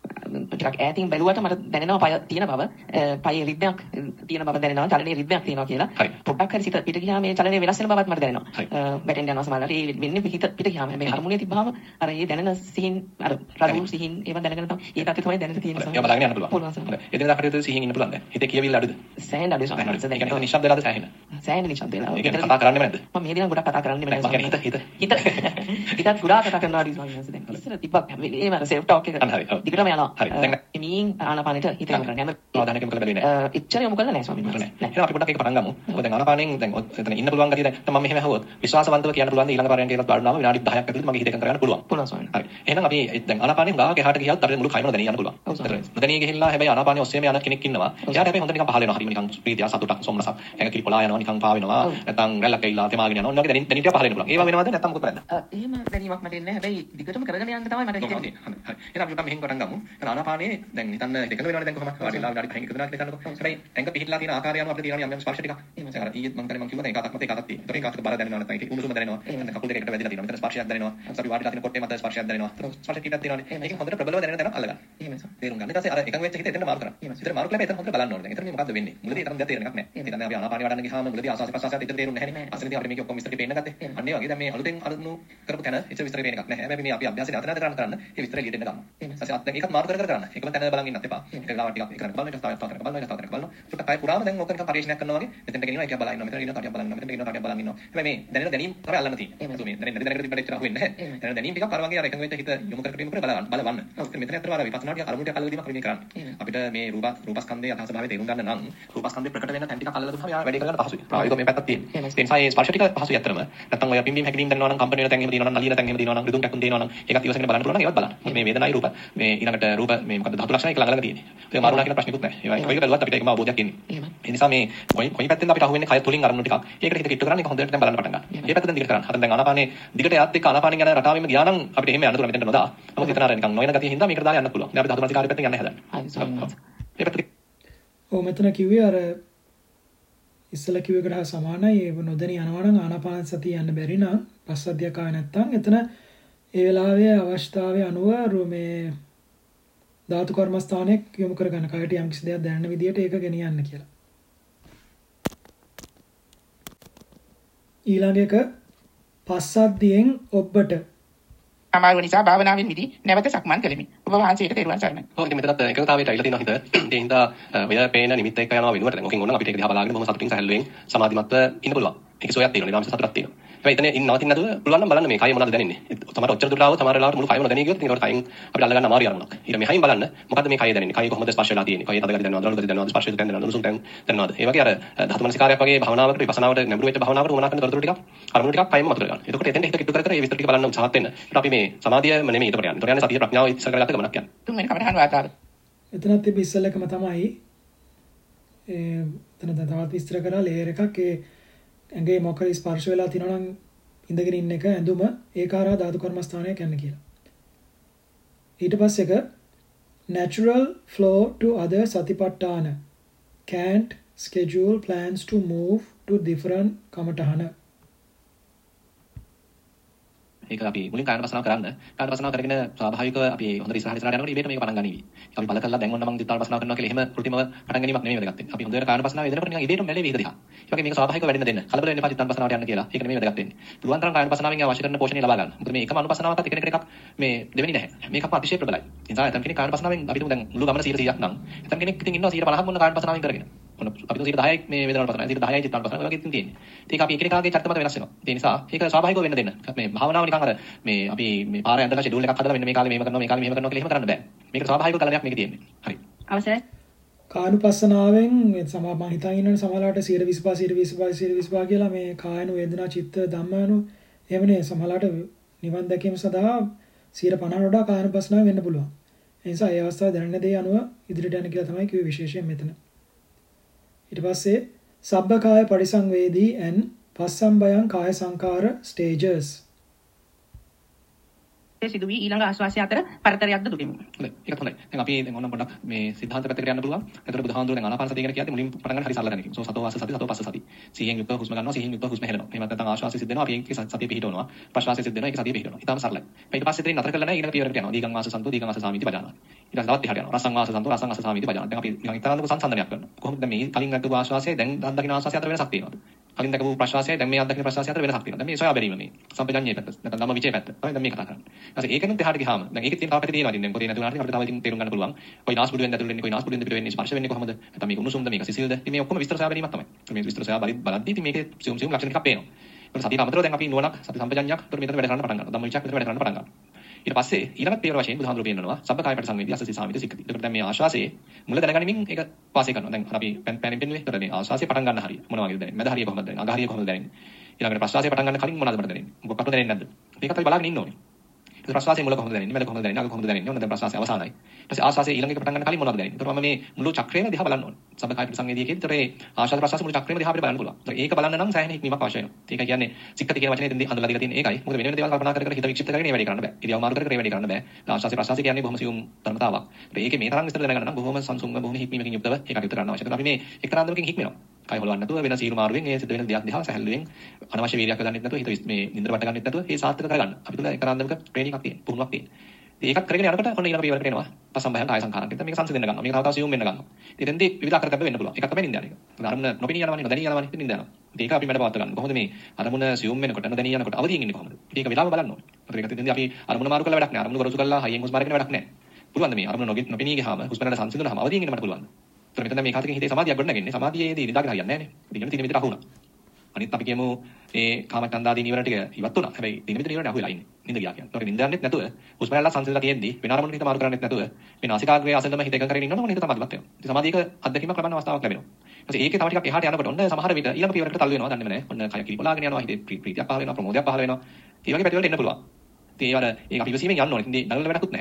ටිකක් ඈතින් බැලුවට මට දැනෙනවා පය තියෙන බව, පයේ රිද්මයක් තියෙන බව දැනෙනවා, චලනයේ රිද්මයක් තියෙනවා කියලා. පොඩ්ඩක් හරි සිත පිට ගියාම මේ චලනයේ වෙනස් වෙන බවත් මට දැනෙනවා. වැටෙන්න යනවා සමහරවිට. ඒ වෙන්නේ හිත පිට ගියාම. හැබැයි හර්මෝනිය තිබ්බාම අර ඒ දැනෙන සිහින් අර රළු සිහින් ඒවා දැනගෙන තමයි ඒ පැත්තේ තමයි දැනෙන්න තියෙන්නේ. ඒක බලන්න යන්න පුළුවන්. එදිනදා කටයුතු සිහින් ඉන්න පුළුවන්ද? හිතේ කියවිල්ල අඩුද? සෑහෙන අඩුයි සමහරවිට. ඒ කියන්නේ නිශ්ශබ්ද වෙලාද සෑහෙන? සෑහෙන නිශ්ශබ්ද වෙලා. ඒක කතා කරන්නේ නැද්ද? මම මේ දින ගොඩක් කතා කරන්නේ නැහැ. මම කියන්නේ හිතත් ගොඩාක් කතා කරනවා අඩුයි ස්වාමීන් වහන්සේ. දැන් ඉස්සර තිබ්බක් හැම වෙලේම සෙල්ෆ් ටෝක් එක. දිගටම යනවා. එමින් ආනාපානෙට හිත යොමු කරන්න. ආදානක යොමු කරලා බැලුවේ නැහැ. එච්චර යොමු කරලා නැහැ ස්වාමීන් වහන්සේ. නෑ. එහෙනම් අපි පොඩ්ඩක් ඒක පටන් ගමු. මොකද දැන් ආනාපානෙන් දැන් එතන ඉන්න පුළුවන් ගතිය දැන් මම මෙහෙම අහුවොත් විශ්වාසවන්තව කියන්න පුළුවන් ද ඊළඟ පාරෙන් කියලා බලනවා විනාඩි 10ක් ඇතුළත මගේ හිත එකඟ කරගන්න පුළුවන්. පුළුවන් ස්වාමීන්. හරි. එහෙනම් අපි දැන් ආනාපානෙන් ගාක එහාට ගියත් අපිට මුළු කයම දැනිය යන්න පුළුවන්. නොදැනී ගිහිල්ලා හැබැයි ආනාපානෙ ඔස්සේම යන කෙනෙක් ඉන්නවා. එයාට හැබැයි හොඳ නිකන් පහල වෙනවා. හරිම නිකන් ප්‍රීතිය සතුටක් සොම්නසක්. ඇඟ කිලිපොලා යනවා නිකන් පා වෙනවා. නැත්නම් රැල්ලක් ඇවිල්ලා තෙමාගෙන යනවා. ඔන්න වගේ දැනින් ටික පහල වෙන්න පුළුවන්. ඒවා වෙනවද නැත්නම් මොකද නැද්ද? එහෙම දැනීමක් මට එන්නේ නැහැ. හැබැයි දිගටම කරගෙන යන්න තමයි මට හිතෙන්නේ. හරි. එහෙනම් අපි මෙහෙන් පටන් ගමු. ආනාපානෙ දැන් හිතන්න එකඟ වෙනවනේ දැන් කොහොමද? වාඩිලා විනාඩි 5ක විතර කියලා හිතන්නකෝ. හැබැයි ඇඟ පිහිටලා තියෙන ආකාරය අනුව අපිට තියෙනවා යම් යම් ස්පර්ශ ටිකක්. එහෙනම් අර ඊයේ මම කිව්වා දැන් එකක් මත එකක් තියෙනවා. ඒතර ඒකට බර දැනෙනවා නැත්නම් ඒක උණුසුම දැනෙනවා. එහෙනම් කකුල් දෙක එකට වැදිලා තියෙනවා. මෙතන ස්පර්ශයක් දැනෙනවා. අපි වාඩිලා තියෙන කොටේ මත ස්පර්ශයක් දැනෙනවා. ස්පර්ශ ටිකක් තියෙනවානේ. මේක හොඳට ප්‍රබලව දැනෙන තැනක් අල්ලගන්න. එහෙමයි සර්. තේරුම් ගන්න. ඊට පස්සේ අර එකඟ වෙච්ච හිත එතන මාරු කරන්න. ඒතර මාරු කළා එතන හොඳට බලන්න ඕනේ. දැන් එතන මේ මොකද්ද වෙන්නේ? මුලදී තරම් දෙයක් තේරෙන එකක් නැහැ. ඉතින් දැන් අපි ආනාපානිය වඩන්න ගියාම මුලදී ආස්වාද ප්‍රසආසයට එතන තේරුන්නේ නැහැ නේ. අසලදී අපිට මේක ඔක්කොම විස්තර පේන්න ගත්තේ. අන්න ඒ වගේ දැන් මේ අලුතෙන් අලුත්නු කරපු තැන එච්ච විස්තර පේන එකක් නැහැ. හැබැයි මේ අපි අභ්‍යාසය නැවත නැවත කරන්න ඒ විස්තර එළියට එන්න ගන්න. ඊපස්සේ දැන් ඒකත් මාරු කර කර කරන්න. ඒකම තැන බලන් ඉන්නත් එපා. ඒක ගාවට ටිකක් කරන්න බලන්න. ඊට තවත් කරන්න බලන්න. ඊට තවත් කරන්න බලන්න. චුට්ටක් අය පුරාම දැන් ඕක නිකන් පරිශීලනයක් කරනවා වගේ මෙතෙන්ට ගෙනිනවා ඒක බලන්න. මෙතන ගෙනිනවා කටියක් බලන්න. මෙතන ගෙනිනවා කටියක් බලන් ඉන්නවා. හැබැයි මේ දැනෙන දැනීම් තමයි අල්ලන්න තියෙන්නේ. ඒක මේ දැනෙන දැනකට තිබ්බට එච්චර අහුවෙන්නේ නැහැ. දැනෙන දැනීම් ටිකක් අර වගේ අර එකඟ වෙච්ච හිත යොමු කර කර බලවන්න. මෙතන ඇත්තටම අර විපස්සනා ටික අරමුණට අල්ලලා දීම අපි මේ කරන්නේ. අපිට මේ රූපස්කන්ධයේ යථා ස්වභාවය තේරුම් ගන්න නම් රූපස්කන්ධේ ප්‍රකට වෙන තැන් ටිකක් අල්ලලා දුන්නාම යා වැඩි කරගන්න පහසුයි. ප්‍රායෝගිකව මේ පැත්තක් තියෙනවා. ඒ නිසා මේ ස්පර්ශ ටික පහසුයි ඇත්තටම. නැත්තම් ඔය පිම්බීම් හැකිලිම් දැනනවා නම් කම්පන වෙන තැන් එහෙම දිනනවා නම් නලියන තැන් එහෙම දිනනවා නම් රිදුම් කැක්කුම් දිනනවා නම් ඒකත් ඉවසගෙන බලන්න පුළුවන් නම් ඒවත් බලන්න. මේ වේදනායි රූප මේ ඊළඟට රූප මේ මොකද්ද ධාතු ලක්ෂණ එක ළඟ ළඟ තියෙන්නේ. ඒක මාරුණා කියන ප්‍රශ්නිකුත් නැහැ. ඒවා කොයි එක බැලුවත් අපිට ඒකම අවබෝධයක් එන්නේ. ඒ නිසා මේ කොයි පැත්තෙන්ද අපිට අහුවෙන්නේ කය තුලින් අරමුණු ටිකක්. ඒකට හිත කිට්ටු කරන්නේ ඒක හොඳට දැන් බලන්න පටන් ගන්න. මේ පැත්තෙන් දිගට කරන්න. හරියට දැන් ආනාපානේ දිගට යත් එක්ක ආනාපානෙන් යන රටාවෙම ගියා නම් අපිට එහෙම යන්න තුන මෙතෙන්ට නොදා. මොකද එතන අර නිකන් නොයන ගතිය හින්දා මේකට දාලා යන්න පුළුවන්. දැන් අපි ධාතු මනසිකාරය පැත්තෙන් යන්න හදන්නේ. මේ පැත්තට ඔව් මෙතන කිව්වේ අර ඉස්සල කිව්ව එකට හා සමානයි. ඒ නොදැනී යනවා නම් ආනාපාන සතිය යන්න බැරි නම් පස්සද්ධියක් ආවේ නැත්නම් එතන ඒ වෙලාවේ අවස්ථාවේ අනුව මේ ධාතු කර්මස්ථානයක් යොමු කරගන්න කයට යම් කිසි දෙයක් දැනෙන විදිහට ඒක ගෙනියන්න කියලා. ඊළඟ එක පස්සද්ධියෙන් ඔබට අමාරු නිසා භාවනාවෙන් මිදී නැවත සක්මන් කළෙමි. ඔබ වහන්සේට තෙරුවන් සරණයි. ඔව් ඉතින් මෙතනත් එකතාවයට ඇවිල්ලා තියෙනවා හිත. ඒ හින්දා ඔය පේන නිමිත්ත එක්ක යනවා වෙනුවට දැන් ඔකෙන් ඕන අපිට ඒක දිහා බලාගෙන බොහොම සතුටින් සැහැල්ලුවෙන් සමාධිමත්ව ඉන්න පුළුවන්. ඒක සෝයක් තියෙනවා. නිරාමස සතුටක් තියෙනවා. හැබැයි එතන ඉන්න නවතින්න නැතුව පුළුවන් නම් බලන්න මේ කය මොනවද දැනෙන්නේ. තමයි ඔච්චර දුරට ආවොත් සමහර වෙලාවට මුළු කයම නොදැනී ගියොත් ඒකට කයින් අපිට අල්ල ගන්න අමාරු යනවා. ඊට මෙහයින් බලන්න මොකද්ද මේ කය දැනෙන්නේ. කය කොහොමද ස්පර්ශ වෙලා තියෙන්නේ. කය තද ගතිය දැනනවද, අලුත් ගතිය දැනනවද, ස්පර්ශය දැනනවද, උණුසුම් දැනනවද. ඒ වගේ අර ධාතු මනසිකාරයක් වගේ භාවනාවකට විපස්සනාවට නැඹුරු වෙච්ච භාවනාවකට උමනා කරන තොරතුරු ටිකක් අරමුණු ටිකක් කයම මතර ගන්න. එතකොට එතෙන් හිත කිට්ටු කර කර ඒ විස්තර ටික බලන්න උත්සාහත් වෙන්න. ඒත් අපි මේ සමාධියම නෙමෙයි ඊට යන්නේ. ඊට යන්නේ සතිය ප්‍රඥාව ඉස්සර කරගත්ත ගමනක් යන්නේ. තුන්වෙනි කමඨහන් වාතාවරණ. එතනත් තිබි ඉස්සලකම තමයි එතන තවත් විස්තර කරලා ලේයර් එකක් ඒ ඇඟේ මොකද ස්පර්ශ වෙලා තියෙනවා නම් ඉඳගෙන ඉන්න එක ඇඳුම ඒකාරා ධාතු කර්මස්ථානයක් යන්න කියලා. ඊට පස්සේ එක natural flow to other satipatthana can't schedule plans to move to different kamatahana. ඒක අපි මුලින් කායන පසනාව කරන්න. කායන පසනාව කරගෙන ස්වාභාවිකව අපි හොඳට ඉස්සරහට යනකොට ඉබේට මේක පටන් ගනිවි. අපි බල කරලා දැන් ඔන්න මම දිත්තාන පසනාව කරනවා කියලා එහෙම කෘතිමව පටන් ගැනීමක් නෙමෙයි වැදගත් වෙන්නේ. අපි හොඳට කායන පසනාව යෙදෙනකොට නිකන් ඉබේටම බැලේ වේග දිහා. ඒ වගේ මේක ස්වාභාවිකව වැඩෙන්න දෙන්න. කලබල වෙන්න එපා දිත්තාන පසනාවට යන්න කියලා. ඒක නෙමෙයි වැදගත් වෙන්නේ. පුළුවන් තරම් කායන පසනාවෙන් අවශ්‍ය කරන පෝෂණය ලබා ගන්න. මොකද මේ එකම අනුපසනාවකත් එකිනෙක එකක් මේ දෙවෙනි නැහැ. මේකම අතිශය ප්‍රබලයි. ඒ නිසා එතන කෙනෙක් කායන පසනාවෙන් අපි තුමු දැන් මුළු ගමන 100%ක් නම් එතන කෙනෙක් ඉතින් ඉන්නවා 150ක් මොන කායන පසනාවෙන් කරගෙන. ඔන්න අපි තුමු 10ක් මේ වේදනාවට පසනාව 10යි දිත්තාන පසනාව වගේ ඉතින් තියෙන්නේ. ඒක අපි එකිනෙකාගේ චරිත මත වෙනස් වෙනවා. ඒ නිසා ඒක ස්වාභාවිකව වෙන්න දෙන්න. මේ භාවනාව නිකන් අර මේ අපි මේ පාරේ ඇඳලා ෂෙඩියුල් එකක් හදලා මෙන්න මේ කාලේ මේව කරනවා මේ කාලේ මෙහෙම කරනවා කියලා එහෙම කරන්න බෑ. මේක ස්වාභාවික කලනයක් මේකේ තියෙන්නේ. හරි. අවසරයි. කායනුපස්සනාවෙන් සමා මම හිතා ඉන්නනේ සමහරවිට 125 කියලා මේ කායන වේදනා චිත්ත ධම්මයන්ු එහෙමනේ සමහරවිට නිවන් දැකීම සඳහා 150 වඩා කායනුපස්සනාව වෙන්න පුළුවන්. ඒ නිසා ඒ අවස්ථාවේ දැනෙන දේ අනුව ඉදිරියට යන්න කියලා තමයි කිව්වේ විශේෂයෙන් මෙතන. ඊට පස්සේ සබ්බකාය පරිසංවේදී and පස්සම්බයං කාය සංකාර stages සිදු වී ඊළඟ ආශ්වාසය අතර පරතරයක්ද දුකෙමු. හොඳයි. ඒකත් හොඳයි. දැන් අපි දැන් ඕනම් පොඩ්ඩක් මේ සිද්ධාන්ත පැත්තකට යන්න පුළුවන්. එතකොට බුදුහාමුදුරුවෝ දැන් ආනාපාන සතිය ගැන කියද්දි මුලින් පටන් ගන්න හරි සරල දැනගන්න. සතෝ වාස සති සතෝ පස්ස සති. සිහියෙන් යුක්තව හුස්ම ගන්නවා, සිහියෙන් යුක්තව හුස්ම හෙලනවා. එහෙම නැත්නම් ආශ්වාසය සිද්ධ වෙනවා, අපි ඒකේ සතිය පිහිටවනවා. ප්‍රශ්වාසය සිද්ධ වෙනවා, ඒක සතිය පිහිටවනවා. ඊටම සරලයි. ඊට පස්සේ ඉතින් නතර කරලා නැහැ ඊළඟ පියවරකට යනවා. දීගං වාස සන්තෝ දීගං වාස සාමීති පජානාති. ඊට පස්සේ තවත් එහාට යනවා. රසං වාස සන්තෝ රසං වාස සාමීති පජානාති. දැන් අපි නිකන් ඉතරාන්දක සංසන්දනයක් කරනවා. කොහොමද මේ කලින් දැක්කපු ආශ්වාසය දැන් දකින්න ආශ්වාසය අතර වෙනසක් තියෙනවද? කලින් දැකපු ප්‍රශ්වාසය දැන් මේ අත්දකින්න ප්‍රශ්වාසය අතර වෙනසක් තියෙනවා. දැන් මේ සොයා බැලීම මේ සම්පජඤ්ඤයේ පැත්ත. නැත්නම් ධම්ම විචේ පැත්ත. තමයි දැන් මේ කතා කරන්නේ. ඊට පස්සේ ඒකෙනුත් එහාට ගියාම දැන් ඒකේ තියෙන තව පැති තියෙනවා. ඉතින් දැන් පොතේ නැතුණාට අපිට තව ඉතින් තේරුම් ගන්න පුළුවන්. කොයි නාස්පුඩු වෙන්නේ ඇතුළේ වෙන්නේ, කොයි නාස්පුඩු වෙන්නේ පිට වෙන්නේ, ස්පර්ශ වෙන්නේ කොහොමද? නැත්නම් මේක උණුසුම්ද, මේක සිසිල්ද? ඉතින් මේ ඔක්කොම විස්තර සොයා බැලීමක් තමයි. මේ විස්තර සොයා බලද්දී ඉතින් මේකේ සියුම් ලක්ෂණ ටිකක් පේනවා. ඒක සතිය අමතරව දැන් අපි නුවණක් සති සම්පජඤ්ඤයක් උතර මෙතන වැඩ කරන්න පටන් ගන්නවා. ධම්ම විචයක් මෙතන වැඩ කරන්න පටන් ගන්නවා. ඊට පස්සේ ඊළඟ පියවර වශයෙන් බුදුහාමුදුරුවෝ පෙන්නනවා සබ්බකාය පරිසංවේදී අසසී සාමිත සික්කති. ඒකට දැන් මේ ආශ්වාසයේ මුල දැනගනිමින් ඒක වාසය කරනවා. දැන් අපි පැනින් පෙන්නුවේ. ඒතර මේ ආශ්වාසය පටන් ගන්න හරිය මොන වගේද දැනෙන්නේ? මැද හරිය කොහොමද දැනෙන්නේ? අග හරිය කොහොමද දැනෙන්නේ? ඊළඟට ප්‍රශ්වාසය පටන් ගන්න කලින් මොනවද දැනෙන්නේ? මොකක්ද දැනෙන්නේ නැද්ද? මේකත් අපි බලාගෙන ඉන්න ඕනේ. ඒක ප්‍රශ්වාසයේ මුල කොහොමද දැනෙන්නේ? මැද කොහොමද දැනෙන්නේ? අග කොහොමද දැනෙන්නේ? ඔන්න දැන් ප්‍රශ්වාසය අවසానයි. ඊට පස්සේ ආශ්වාසයේ ඊළඟ එක පටන් ගන්න කලින් මොනවද දැනෙන්නේ? ඒතර මම මේ මුළු චක්‍රයම දිහා බලන්න ඕනේ. සබ්බකාය පරිසංවේදී කියේදී ඒතර ආශ්වාස ප්‍රශ්වාස මුළු චක්‍රයම දිහා අපිට බලන්න පුළුවන්. ඒක බලන්න නම් සෑහෙන හික්මීමක් අවශ්‍යයි වෙනවා. ඒක කියන්නේ සික්කති කියන වචනේ දෙන්නේ හඳුනලා දීලා තියෙන ඒකයි. මොකද වෙන වෙන දේවල් කල්පනා කර කර හිත වික්ෂිප්ත කරගෙන ඒ වැඩේ කරන්න බෑ. ඉරියව් මාරු කර කර ඒ වැඩේ කරන්න බෑ. ආශ්වාස ප්‍රශ්වාස කියන්නේ බොහොම සියුම් ධර්මතාවක්. ඒකේ මේ තරම් විස්තර දැනගන්න නම් බොහොම සංසුන්ව බොහොම හික්මීමකින් යුක්තව ඒක විතර කරන්න අවශ්‍යයි. අපි මේ එක්තරාන්දමකින් හික්මනවා. කය හොලවන්න නැතුව වෙන සීරු මාරුවෙන් ඒ සිද්ධ වෙන දෙයක් දිහා සැහැල්ලුවෙන් අනවශ්‍ය වීර්යයක් ගන්නෙත් නැතුව හිත මේ නින්දර වට ගන්නෙත් නැතුව ඒ සාර්ථක කරගන්න. අපි තුල එක්තරාන්දමක ට්‍රේනින්ග් එකක් තියෙන. පුහුණුවක් තියෙන. ඒකත් කරගෙන යනකොට ඔන්න ඊළඟ පියවරකට එනවා. පසම්බයං කාය සංඛාරම්. ඉතින් මේක සංසිඳෙන්න ගන්නවා. මේක තව තව සියුම් වෙන්න ගන්නවා. ඉතින් එතෙන්දී විවිධ ආකාරයකට වෙන්න පුළුවන්. එකක් තමයි නින්ද යන එක. අරමුණ නොපෙනී යනවනේ, නොදැනී යනවනේ. ඉතින් නින්ද යනවා. ඉතින් ඒක අපි මඩ පවත් ගන්න. කොහොමද මේ අරමුණ සියුම් වෙනකොට නොදැනී යනකොට අවදියෙන් ඉන්නේ කොහොමද? ඒක වෙලාව බලන්න ඕනේ. මොකද ඒක ඉතින් අපි අරමුණ මාරු කරලා වැඩක් නැහැ. අරමුණ ගොරෝසු කරලා හයියෙන් හුස්ම අරගෙන වැඩක් නැහැ. පුළුවන් මේ අරමුණ නොපෙනී ගියාම හුස්ම රටා සංසිඳුනහම අවදියෙන් ඉන්න මට පුළුවන්. ඒතර මෙතන මේ කාටකින් හිතේ සමාධියක් ගොඩ නැගෙන්නේ. සමාධියේදී නිදාගෙන හරියන්නේ නැහැ නේ. ඉතින් තියෙන විදිහට අහුණා. අනිත් අපි කියමු මේ කාමචන්දාදී නීවර ටික ඉවත් වුණා. හැබැයි දින විතර නීවරණ අහුවෙලා ඉන්නේ. නින්ද ගියා කියන්නේ. ඒතකොට නින්ද යන්නෙත් නැතුව හුස්ම රැල්ල සංසිඳලා තියෙද්දි වෙන අරමුණකට හිත මාරු කරන්නෙත් නැතුව මේ නාසිකාග්‍රයේ අසලම හිත එකඟ කරගෙන ඉන්නවනම් හිත සමාධිමත් වෙනවා. ඉතින් සමාධියක අත්දැකීමක් ලබන්න අවස්ථාවක් ලැබෙනවා. ඊට ඒකේ තව ටිකක් එහාට යනකොට ඔන්න සමහර විට ඊළඟ පියවරකට තල්ලු වෙනවා. දන්නේම නැහැ. ඔන්න කය කිලිපලාගෙන යනවා. හිතේ ප්‍රීතියක් පහළ වෙනවා. ප්‍රමෝදයක් පහළ වෙනවා. ඒ වගේ පැතිවලට එන්න පුළුවන්. ඉතින් ඒවල ඒක අපි විසීමෙන් යන්න ඕනේ. ඉතින් නළල වැඩකුත් නැහැ.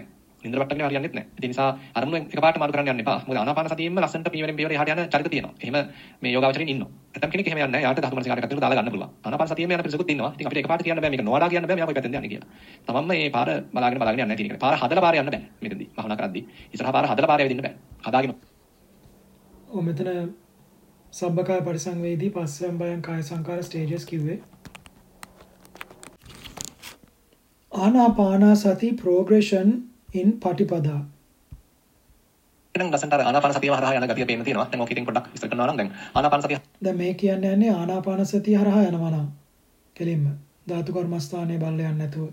නින්දර වට්ටගෙන හරියන්නේත් නැහැ. ඒ නිසා අරමුණෙන් එකපාරට මාරු කරන්න යන්න එපා. මොකද ආනාපාන සතියෙම ලස්සනට පියවරෙන් පියවර එහාට යන චරිත තියෙනවා. එහෙම මේ යෝගාවචරයෙන් ඉන්නවා. නැත්නම් කෙනෙක් එහෙම යන්නේ නැහැ. යාට ධාතු මනසිකාරයක් ඇතුළට දාලා ගන්න පුළුවන්. ආනාපාන සතියෙම යන පිරිසකුත් ඉන්නවා. ඉතින් අපිට එකපාරට කියන්න බෑ මේක නොවලා කියන්න බෑ මෙයා කොයි පැත්තෙන්ද යන්නේ කියලා. තමන්ම මේ පාර බලාගෙන යන්නේ නැහැ තියෙන එක. පාර හදලා පාර යන්න බෑ මෙතනදී. භාවනා කරද්දී. ඉස්සරහා පාර හදලා පාර යවිදින්න බෑ. හදාගෙන. මෙතන සබ්බකාය පරිසංවේදී පස්සෙන් බයං කාය සංකාර ස්ටේජස් කිව්වේ. ආනාපානසති progression in Patipada. දැන් ලස්සනට ආනාපාන සතියම හරහා යන ගතිය පේන්න තියෙනවා. දැන් ඔක ඉතින් පොඩ්ඩක් විස්තර කරනවා නම් දැන් ආනාපාන සතිය. දැන් මේ කියන්නේ ආනාපාන සතිය හරහා යනවා නම් කෙලින්ම ධාතු කර්මස්ථානයේ බල්ල යන්නේ නැතුව.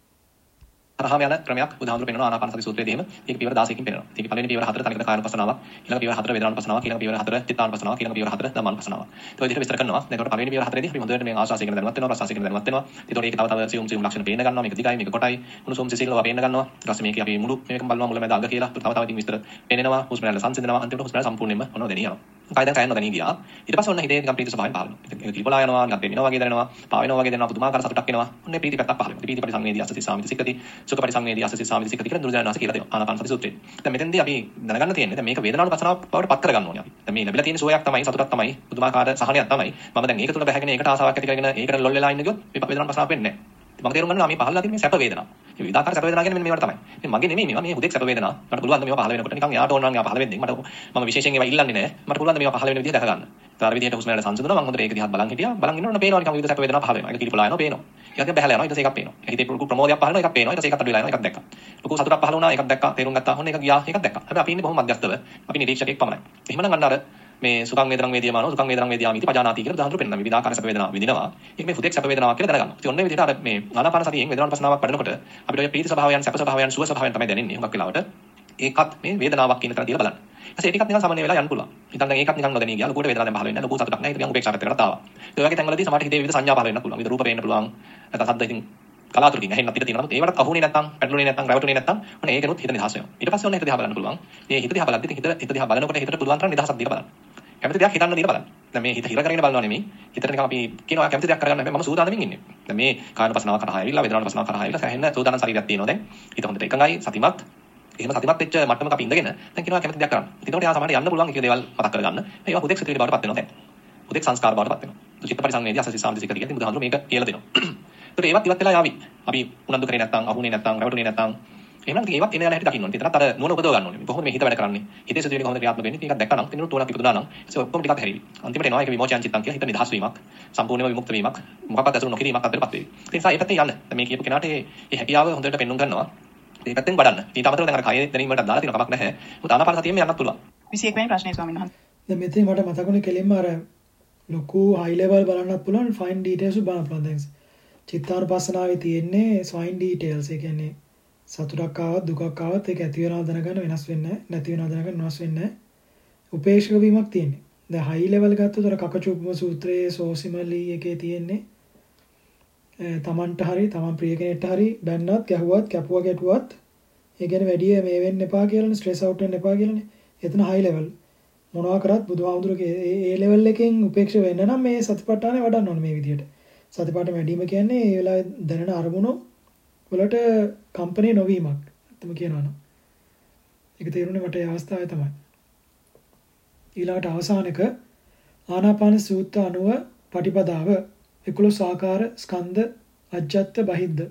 හරහාම යන ක්‍රමයක් උදාහරණ පෙන්නනවා ආනාපාන සති සූත්‍රයේදී එහෙම. ඒක පියවර 16කින් පෙන්නනවා. ඒක පළවෙනි පියවර 4 තනිකර කායනුපස්සනාවක්, ඊළඟ පියවර 4 වේදනානුපස්සනාවක්, ඊළඟ පියවර 4 චිත්තානුපස්සනාවක්, ඊළඟ පියවර 4 ධම්මානුපස්සනාවක්. ඒක විදිහට විස්තර කරනවා. දැන් ඒකට පළවෙනි පියවර 4ේදී අපි හොඳට මේ ආශාසය කියන දැනුවත් වෙනවා, ප්‍රසආසය කියන දැනුවත් වෙනවා. ඒතකොට ඒක තව සියුම් ලක්ෂණ පේන්න ගන්නවා. මේක දිගයි, මේක කොටයි, උණුසුම් සිසිල්ව පේන්න ගන්නවා. ඊට පස්සේ මේක අපි මුළු මේකම බලනවා මුල මැද අග කියලා. තව ඉතින් විස්තර පේනවා. හුස්ම රැල්ල සංසිඳනවා. අන්තිමට හුස්ම රැල්ල සම්පූර්ණයෙන්ම මොනවද දෙනියනවා. කය දැන් කයන්න දැනී ගියා. ඊට පස්සේ ඔන්න හිතේ නිකන් ප්‍රීති ස්වභාවයෙන් පහළ වෙනවා. ඒක කිලිපලා යනවා, නිකන් දෙනවා වගේ දැනෙනවා, පාවෙනවා වගේ දැනෙනවා, පුදුමාකාර සතුටක් එනවා. ඔන්න ප්‍රීති පැත්තක් පහළ වෙනවා. ප්‍රීති පරිසංවේදී අසසි සාමිති සික්කති, සුඛ පරිසංවේදී අසසි සාමිති සික්කති කියලා දුර්ජනනාස කියලා දෙනවා. ආනාපාන සති සූත්‍රයේ. දැන් මෙතෙන්දී අපි දැනගන්න තියෙන්නේ දැන් මේක වේදනානුපස්සනාව බවට පත් කරගන්න ඕනේ අපි. දැන් මේ ලැබිලා තියෙන සුවයක් තමයි, සතුටක් තමයි, පුදුමාකාර සහනයක් තමයි. මම දැන් ඒක තුල බැහැගෙන ඒකට ආසාවක් ඇති කරගෙන ඒකට ලොල් වෙලා ඉන්න ගියොත් මේ වේදනානුපස්සනාවක් වෙන්නේ නැහැ. මම තේරුම් ගන්නවා මේ පහළලා තියෙන මේ සැප වේදනාව. මේ විවිධාකාර සැප වේදනා කියන්නේ මෙන්න මේවට තමයි. මේ මගේ නෙමෙයි මේවා මේ හුදෙක් සැප වේදනා. මට පුළුවන් ද මේවා පහළ වෙනකොට නිකන් යාට ඕන නම් ඒවා පහළ වෙන්නේ. මම විශේෂයෙන් ඒවා ඉල්ලන්නේ නැහැ. මට පුළුවන් ද මේවා පහළ වෙන විදිහ දැක ගන්න. ඒතර විදිහට හුස්ම රැල්ල සංසිඳනවා. මම හොඳට ඒක දිහා බලන් හිටියා. බලන් ඉන්නකොට පේනවා නිකන් විවිධ සැප වේදනා පහළ වෙනවා. ඒක කිලිපලා යනවා පේනවා. ඊට බහැලා යනවා. ඊට පස්සේ එකක් පේනවා. හිතේ පුරුදු ප්‍රමෝදයක් පහළ වෙනවා. එකක් පේනවා. ඊට පස්සේ එකක් අඩු වෙලා යනවා. එකක් දැක්කා. ලොකු සතුටක් පහළ වුණා. එකක් දැක්කා. තේරුම් ගත්තා. ඔන්න එක ගියා. එකක් දැක්කා. හැබැයි අපි ඉන්නේ බොහොම මධ්‍යස්ථව. අපි නිරීක්ෂකෙක් පමණයි. එහෙමනම් අන්න අර මේ සුඛං වේදනං වේදියාමානෝ සුඛං වේදනං වේදියාමිති පජානාති කියලා උදාහරණ පෙන්නනවා. විවිධාකාර සැප වේදනා විඳිනවා. ඒක මේ හුදෙක් සැප වේදනාවක් කියලා දැනගන්නවා. ඉතින් ඔන්න ඒ විදිහට අර මේ ආනාපාන සතියෙන් වේදනානුපස්සනාවක් වඩනකොට අපිට ඔය ප්‍රීති ස්වභාවයන්, සැප ස්වභාවයන්, සුව ස්වභාවයන් තමයි දැනෙන්නේ. හුඟක් වෙලාවට ඒකත් මේ වේදනාවක් කියන තැන තියලා බලන්න. ඊට පස්සේ ඒකත් නිකන් සමනය වෙලා යන්න පුළුවන්. ඉතින් දැන් ඒකත් නිකන් නොදැනී ගියා. ලොකුට වේදනාවක් දැන් පහළ වෙන්නේ නැහැ. ලොකු සතුටක් නැහැ. ඒක නිකන් උපේක්ෂා පැත්තකට ආවා. ඒ වගේ තැන්වලදී සමහරට හිතේ විවිධ සංඥා පහළ වෙන්න පුළුවන්. විවිධ රූප පේන්න පුළුවන්. නැත්නම් සද්ද ඉතින් කලාතුරකින් ඇහෙන්නත් පිට තියෙනවා. ඒවටත් අහුනේ නැත්නම්, පැටළුනේ නැත්නම්, රැවටුනේ නැත්නම් ඔන්න ඒකනොත් හිත නිදහස් වෙනවා. ඊට පස්සේ ඔන්න හිත දිහා බලන්න පුළුවන්. මේ හිත දිහා බලද්දී හිත දිහා බලනකොට හිතට පුළුවන් තරම් නිදහසක් දීලා බලන්න. කැමති දෙයක් හිතන්න දීලා බලන්න. දැන් මේ හිත හිර කරගෙන බලනවා නෙමෙයි. හිතට නිකන් අපි කියනවා කැමති දෙයක් කරගන්න හැබැයි මම සූදානම්ින් ඉන්නේ. දැන් මේ කායනුපස්සනාව කරා ආවිල්ලා වේදනානුපස්සනාව කරා ආවිල්ලා සෑහෙන සූදානම් ශරීරයක් තියෙනවා දැන්. හිත හොඳට එකඟයි, සතිමත්. එහෙම සතිමත් වෙච්ච මට්ටමක අපි ඉඳගෙන දැන් කියනවා කැමති දෙයක් කරන්න. ඒකට යා සමහරට යන්න පුළුවන් එක දේවල් මතක් කරගන්න. මේවා හුදෙක් සිතුවිලි බවට පත් වෙනවා දැන්. හුදෙක් සංස්කාර බවට පත් වෙනවා. චිත්ත පරිසංවේදී අසසි සාමිතික කියලා බුදුහාමුදුරුවෝ මේක කියලා දෙනවා. ඒකට ඒවත් ඉවත් වෙලා යාවි. අපි උනන්දු කරේ නැත්නම්, අහුනේ නැත්නම්, රැවටුනේ නැත්නම් එහෙනම් ඒවත් එන යන හැටි දකින්න ඕනේ. ඒතරත් අර නුවණ උපදව ගන්න ඕනේ. කොහොමද මේ හිත වැඩ කරන්නේ? හිතේ සිදුවෙන්නේ කොහොමද ක්‍රියාත්මක වෙන්නේ? මේක දැක්කනම් තිනුත් තුනක් ඉපදුනා නම් ඒක ඔක්කොම ටිකක් හැරිවි. අන්තිමට එනවා ඒක විමෝචන චිත්තං කියලා හිත නිදහස් වීමක්, සම්පූර්ණයෙන්ම විමුක්ත වීමක්, මොකක්වත් ඇතුළු නොකිරීමක් අතරපත් වෙයි. ඒ නිසා ඒ පැත්තේ යන්න. දැන් මේ කියපු කෙනාට මේ හැකියාව හොඳට පෙන්වන්න ගන්නවා. ඒ පැත්තෙන් වඩන්න. ඊට අමතරව දැන් අර කය දැනීමට දාලා තියෙන කමක් නැහැ. මොකද ආනාපාන සතියෙම යන්නත් පුළුවන්. 21 වෙනි ප්‍රශ්නේ ස්වාමීන් වහන්සේ. දැන් මෙතන මට මතකුනේ කෙලින්ම අර ලොකු හයි ලෙවල් බලන්නත් පුළුවන්, ෆයින් ඩීටේල්ස් බලන්න පුළුවන්. දැන් චිත්තානුපස්සනාවේ තියෙන්නේ ෆයින් ඩීටේල්ස්. ඒ කියන්නේ සතුටක් ආවත් දුකක් ආවත් ඒක ඇති වෙනවා දැනගන්න වෙනස් වෙන්නේ නැහැ. නැති වෙනවා දැනගන්න වෙනස් වෙන්නේ නැහැ. උපේක්ෂක වීමක් තියෙන්නේ. දැන් හයි ලෙවල් ගත්තොත් අර කකචුප්ප සූත්‍රයේ සෝසිමලි එකේ තියෙන්නේ තමන්ට හරි තමන් ප්‍රිය කෙනෙක්ට හරි බැන්නත් ගැහුවත් කැපුවා ගැටුවත් ඒ කියන්නේ වැඩි මේ වෙන්න එපා කියලානේ, ස්ට්‍රෙස් අවුට් වෙන්න එපා කියලානේ. එතන හයි ලෙවල්. මොනවා කරත් බුදුහාමුදුරුවෝ ඒ ලෙවල් එකෙන් උපේක්ෂ වෙන්න නම් මේ සතිපට්ඨානෙ වඩන්න ඕනේ මේ විදිහට. සතිපට්ඨාන වැඩිම කියන්නේ ඒ වෙලාවේ දැනෙන අරමුණු වලට කම්පණය නොවීමක්. අතම කියනවා නම්. ඒක තේරුනේ මට ඒ අවස්ථාවේ තමයි. ඊළඟට අවසානක ආනාපාන සූත්‍ර 90 පටිපදාව 11 ආකාර ස්කන්ධ අජ්ජත් බහිද්ද.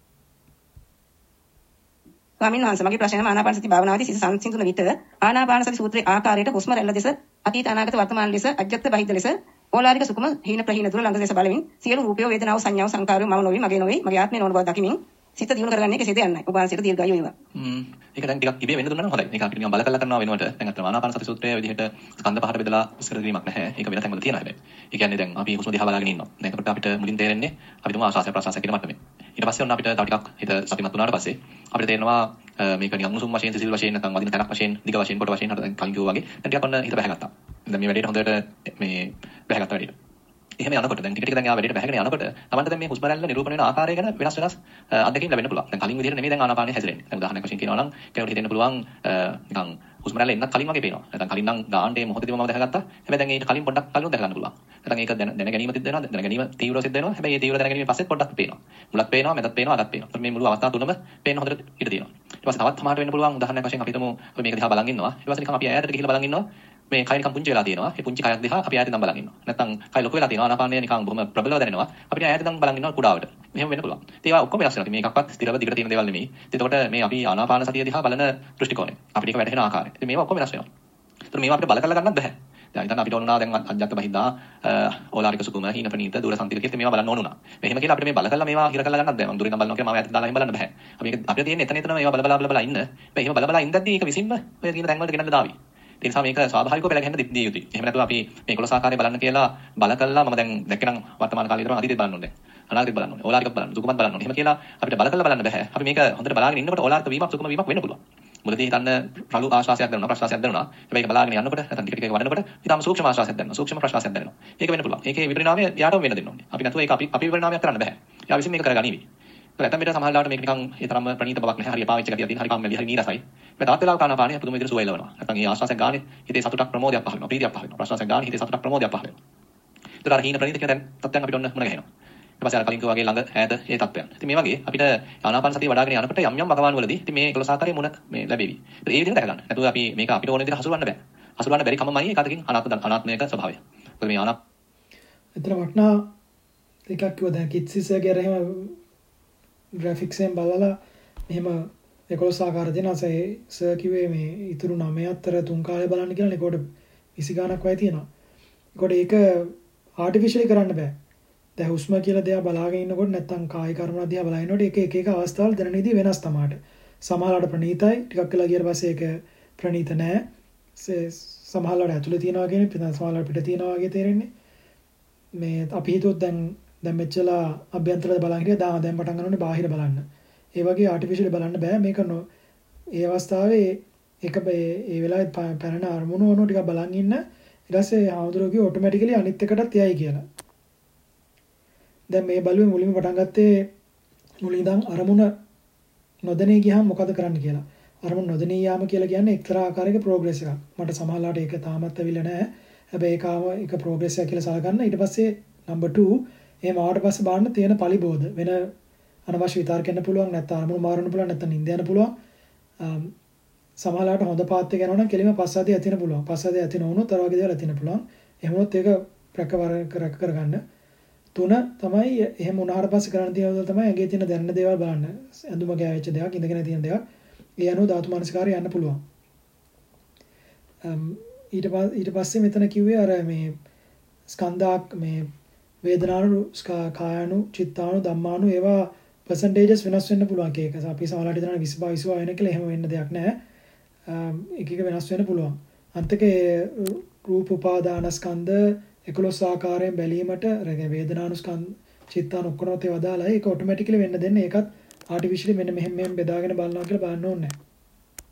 ස්වාමීන් වහන්සේ මගේ ප්‍රශ්නය ආනාපාන සති භාවනාවේදී සිත සංසිඳුන විට ආනාපාන සති සූත්‍රයේ ආකාරයට හුස්ම රැල්ල දෙස අතීත අනාගත වර්තමාන ලෙස අජ්ජත් බහිද්ද ලෙස ඕලාරික සුකුම හීන ප්‍රහීන දුර ළඟ දෙස බලමින් සියලු රූපය වේදනාව සංඥාව සංකාරය මම නොවේ මගේ නොවේ මගේ ආත්මය නොවන බව දකිමින් සිත දියුණු කරගන්නේ කෙසේද යන්නයි. ඔබ වහන්සේට දීර්ඝායු වේවා. ඒක දැන් ටිකක් ඉබේ වෙන්න දුන්නා නම් හොඳයි. මේක අපිට නිකන් බල කරලා කරනවා වෙනකොට දැන් අතන ආනාපාන සති සූත්‍රයේ විදිහට ස්කන්ධ පහට බෙදලා විස්තර කිරීමක් නැහැ. ඒක වෙන තැන්වල තියෙනවා හැබැයි. ඒ කියන්නේ දැන් අපි හුස්ම දිහා බලාගෙන ඉන්නවා. දැන් ඒකට අපිට මුලින් තේරෙන්නේ අපි තුමා ආශාසය ප්‍රසආසය කියන මට්ටමේ. ඊට පස්සේ ඔන්න අපිට තව ටිකක් හිත සතිමත් වුණාට පස්සේ අපිට තේරෙනවා මේක නිකන් උණුසුම් වශයෙන් සිසිල් වශයෙන් නැත්නම් වදින තැනක් වශයෙන් දිග වශයෙන් කොට වශයෙන් හරි දැන් කලින් කිව්වා වගේ දැන් ටිකක් ඔන්න හිත බහැගත්තා. දැන් මේ වැඩේට හොඳට මේ බහැගත්තා වැඩේට. එහෙම යනකොට දැන් ටික ටික දැන් ආ වැඩේට බහැගෙන යනකොට තමන්ට දැන් මේ හුස්ම රැල්ල නිරූපණය වෙන ආකාරය ගැන වෙනස් අත්දැකීම් ලැබෙන්න පුළුවන්. දැන් කලින් විදිහට නෙමෙයි දැන් ආනාපානෙ හැසිරෙන්නේ. දැන් උදාහරණයක් වශයෙන් කියනවා නම් කෙනෙකුට හිතෙන්න පුළුවන් නිකන් හුස්ම රැල්ල එන්නත් කලින් වගේ පේනවා. නැත්නම් කලින් නම් ගාන්ටේ මොහොතේදීම මම දැකගත්තා. හැබැයි දැන් ඊට කලින් පොඩ්ඩක් කලින් දැක ගන්න පුළුවන්. නැත්නම් ඒක දැන ගැනීම සිද්ධ වෙනවා. දැන ගැනීම තීව්‍රව සිද්ධ වෙනවා. හැබැයි මේ තීව්‍ර දැන ගැනීම පස්සෙත් පොඩ්ඩක් පේනවා. මුලත් පේනවා, මැදත් පේනවා, අගත් පේනවා. මේ මුළු අවස්ථාව තුනම පේන්න හොඳට ඉඩ තියෙනවා. ඊට පස්සේ තවත් සමහරට වෙන්න පුළුවන් උදාහරණයක් වශයෙන් අපි හිතමු අපි මේක දිහා බලන් ඉන්නවා. ඊට පස්සේ නිකන් අපි ඈතට ගිහිල්ලා බලන් ඉන්නවා. මේ කය නිකන් පුංචි වෙලා තියෙනවා. මේ පුංචි කයක් දිහා අපි ඈතින් බලන් ඉන්නවා. නැත්නම් කය ලොකු වෙලා තියෙනවා. ආනාපානය නිකන් බොහොම ප්‍රබලව දැනෙනවා. අපිට ඈතින් බලන් ඉන්නවා කුඩාවට. මෙහෙම වෙන්න පුළුවන්. ඒවා ඔක්කොම වෙනස් වෙනවා. මේකක්වත් ස්ථිරව දිගට තියෙන දේවල් නෙමෙයි. එතකොට මේ අපි ආනාපාන සතිය දිහා බලන දෘෂ්ටි කෝණය. අපිට ඒක වැටහෙන ආකාරය. ඉතින් මේවා ඔක්කොම වෙනස් වෙනවා. ඒතර මේවා අපිට බල කරලා ගන්නත් බෑ. දැන් හිතන්න අපිට ඕනුනා දැන් අජ්ජත් බහිද්දා ඕලාරික සුකුම හීන ප්‍රනීත දුර සම්තික කියලා මේවා බලන්න ඕනුනා. මෙහෙම කියලා අපිට මේ බල කරලා මේවා හිර කරලා ගන්නත් බෑ. මම දුරින් බලනවා කියලා මම ඈත දාලා එහෙම බලන්න බෑ. අපිට තියෙන්නේ එතන මේවා බල බල ඉන්න. මේ එහෙම බල බල ඉඳද්දී ඒක විසින්ම ඔය කියන තැන් වලට ගෙනල්ලා දාවි. ඒ නිසා මේක ස්වාභාවිකව පෙළ ගැහෙන්න දිය යුතුයි. එහෙම නැතුව අපි මේ 11 ආකාරය බලන්න කියලා බල කරලා මම දැන් දැක්කනම් වර්තමාන කාලේ විතර අතීතේ බලන්න ඕනේ. අනාගතේ බලන්න ඕනේ. ඕලාරික බලන්න, සුකුමත් බලන්න ඕනේ. එහෙම කියලා අපිට බල කරලා බලන්න බෑ. අපි මේක හොඳට බලාගෙන ඉන්නකොට ඕලාරික වීමක් සුකුම වීමක් වෙන්න පුළුවන්. මුලදී හිතන්න රළු ආශ්වාසයක් දැනෙනවා, ප්‍රශ්වාසයක් දැනෙනවා. හැබැයි ඒක බලාගෙන යනකොට නැත්නම් ටික ටික වඩනකොට ඊටම සූක්ෂම ආශ්වාසයක් දැනෙනවා, සූක්ෂම ප්‍රශ්වාසයක් දැනෙනවා. ඒක වෙන්න පුළුවන්. ඒකේ විපරිණාමය යාටම වෙන්න දෙන්න ඕනේ. අපි නැතුව ඒක අපි විපරිණාමයක් කරන්න බෑ. යා විසින් මේක කරගනිවි. නැත්නම් මෙතන සමහරවිට මේක නිකන් ඒ තරම්ම ප්‍රණීත බවක් නැහැ. හරිය පාවිච්චි කරලා තියෙන හරි කම්මැලි හරි නීරසයි. මේ තාත් වෙලාවක ආනාපානිය පුදුම විදිහට සුවයලවනවා. නැත්නම් ඒ ආශ්වාසයෙන් ගානේ හිතේ සතුටක් ප්‍රමෝදයක් පහළ වෙනවා. ප්‍රීතියක් පහළ වෙනවා. ප්‍රශ්වාසයෙන් ගානේ හිතේ සතුටක් ප්‍රමෝදයක් පහළ වෙනවා. ඒතර අර හීන ප්‍රණීත කියන තත්ත්වයන් අපිට ඔන්න මුණ ගැහෙනවා. ඊට පස්සේ අර කලින් කිව්වා වගේ ළඟ ඈත ඒ තත්ත්වයන්. ඉතින් මේ වගේ අපිට ආනාපාන සතිය වඩ아가ගෙන යනකොට යම් යම් වකවානු වලදී ඉතින් මේ 11 ආකාරයේ මුණ මේ ලැබෙවි. ඒ විදිහට දැක ගන්න. නැතුව අපි මේක අපිට ඕන විදිහට හසුරවන්න බෑ. හසුරවන්න බැරි කමමයි ඒකකින් අනාත්මයක ස්වභාවය. මොකද මේ එතන වටනා එකක් කිව්වා දැන් කිත්සිසගේ අර එහෙම ග්‍රැෆික්ස් එකෙන් බලලා මෙහෙම 11 ආකාර දෙනවා සර් කිව්වේ මේ ඉතුරු 9 අතර 3 කාලේ බලන්න කියලා ඒකට 20 ගාණක් වයි තියෙනවා. ඒකට ඒක ආටිෆිෂියලි කරන්න බෑ. දැන් හුස්ම කියලා දෙයක් බලාගෙන ඉන්නකොට නැත්තම් කාය කර්මන දිහා බලනකොට එක එක අවස්ථාවල දැනෙන විදිහ වෙනස් තමයි. සමහරවල්ට ප්‍රණීතයි ටිකක් වෙලා ගියට පස්සේ ඒක ප්‍රණීත නෑ. සමහරවල්ට ඇතුලේ තියනවා කියන්නේ සමහරවල්ට පිට තියනවා වගේ තේරෙන්නේ. මේ අපි හිතුවොත් දැන් මෙච්චලා අභ්‍යන්තරද බලන් හිටියා දැන් පටන් ගන්නෝනේ බාහිර බලන්න. ඒ වගේ ආටිෆිෂියලි බලන්න බෑ මේක ඒ අවස්ථාවේ ඒක ඒ වෙලාවේ පැනන අරමුණු ඕනෝ ටිකක් බලන් ඉන්න. ඊට පස්සේ ආවුදුරෝගේ ඔටෝමැටිකලි අනිත් එකටත් යයි කියලා. දැන් මේ බලුවේ මුලින්ම පටන් ගත්තේ මුලින් ඉඳන් අරමුණ නොදැනී ගියාම මොකද කරන්න කියලා. අරමුණ නොදැනී යාම කියලා කියන්නේ එක්තරා ආකාරයක ප්‍රෝග්‍රස් එකක්. මට සමහරලාට ඒක තාමත් ඇවිල්ලා නැහැ. හැබැයි ඒක ප්‍රෝග්‍රස් එකක් කියලා සලකන්න. ඊට පස්සේ නම්බර් 2 එහෙම ආවට පස්සේ බලන්න තියෙන පලිබෝධ වෙන අනවශ්‍ය විතර්ක කරන්න පුළුවන් නැත්නම් අරමුණු මාරන්න පුළුවන් නැත්නම් නිින්ද යන්න පුළුවන්. සමහරලාට හොඳ පාත් එක යනවනම් කෙලිම පස්සාදී ඇතින පුළුවන්. පස්සාදී ඇතින වුණොත් අර වගේ දේවල් ඇතින පුළුවන්. එහෙම වුණොත් ඒක රැක කරගන්න. 3 තමයි එහෙම වුණාට පස්සේ කරන්න තියෙන දේ තමයි ඇඟේ තියෙන දැනෙන දේවල් බලන්න. ඇඳුම ගෑවෙච්ච දෙයක්, ඉඳගෙන තියෙන දෙයක්. ඒ අනුව ධාතු මනස්කාරය යන්න පුළුවන්. ඊට පස්සේ මෙතන කිව්වේ අර මේ ස්කන්ධාක් මේ වේදනානු, කායानु, චිත්තානු, ධම්මානු ඒවා percentages වෙනස් වෙන්න පුළුවන් කේක. අපි සමහරවිට හිතනවා 20 වෙන කියලා එහෙම වෙන්න දෙයක් නැහැ. එක වෙනස් වෙන්න පුළුවන්. අන්තිකේ රූප උපාදානස්කන්ධ 11 ආකාරයෙන් බැලීමට වේදනානුස්කන්ධ චිත්තාන ඔක්කොනොත් ඒවා දාලා ඒක ඔටෝමැටිකලි වෙන්න දෙන්නේ. ඒකත් ආටිෆිෂියලි මෙන්න මෙහෙම බෙදාගෙන බලනවා කියලා බලන්න ඕනේ නැහැ.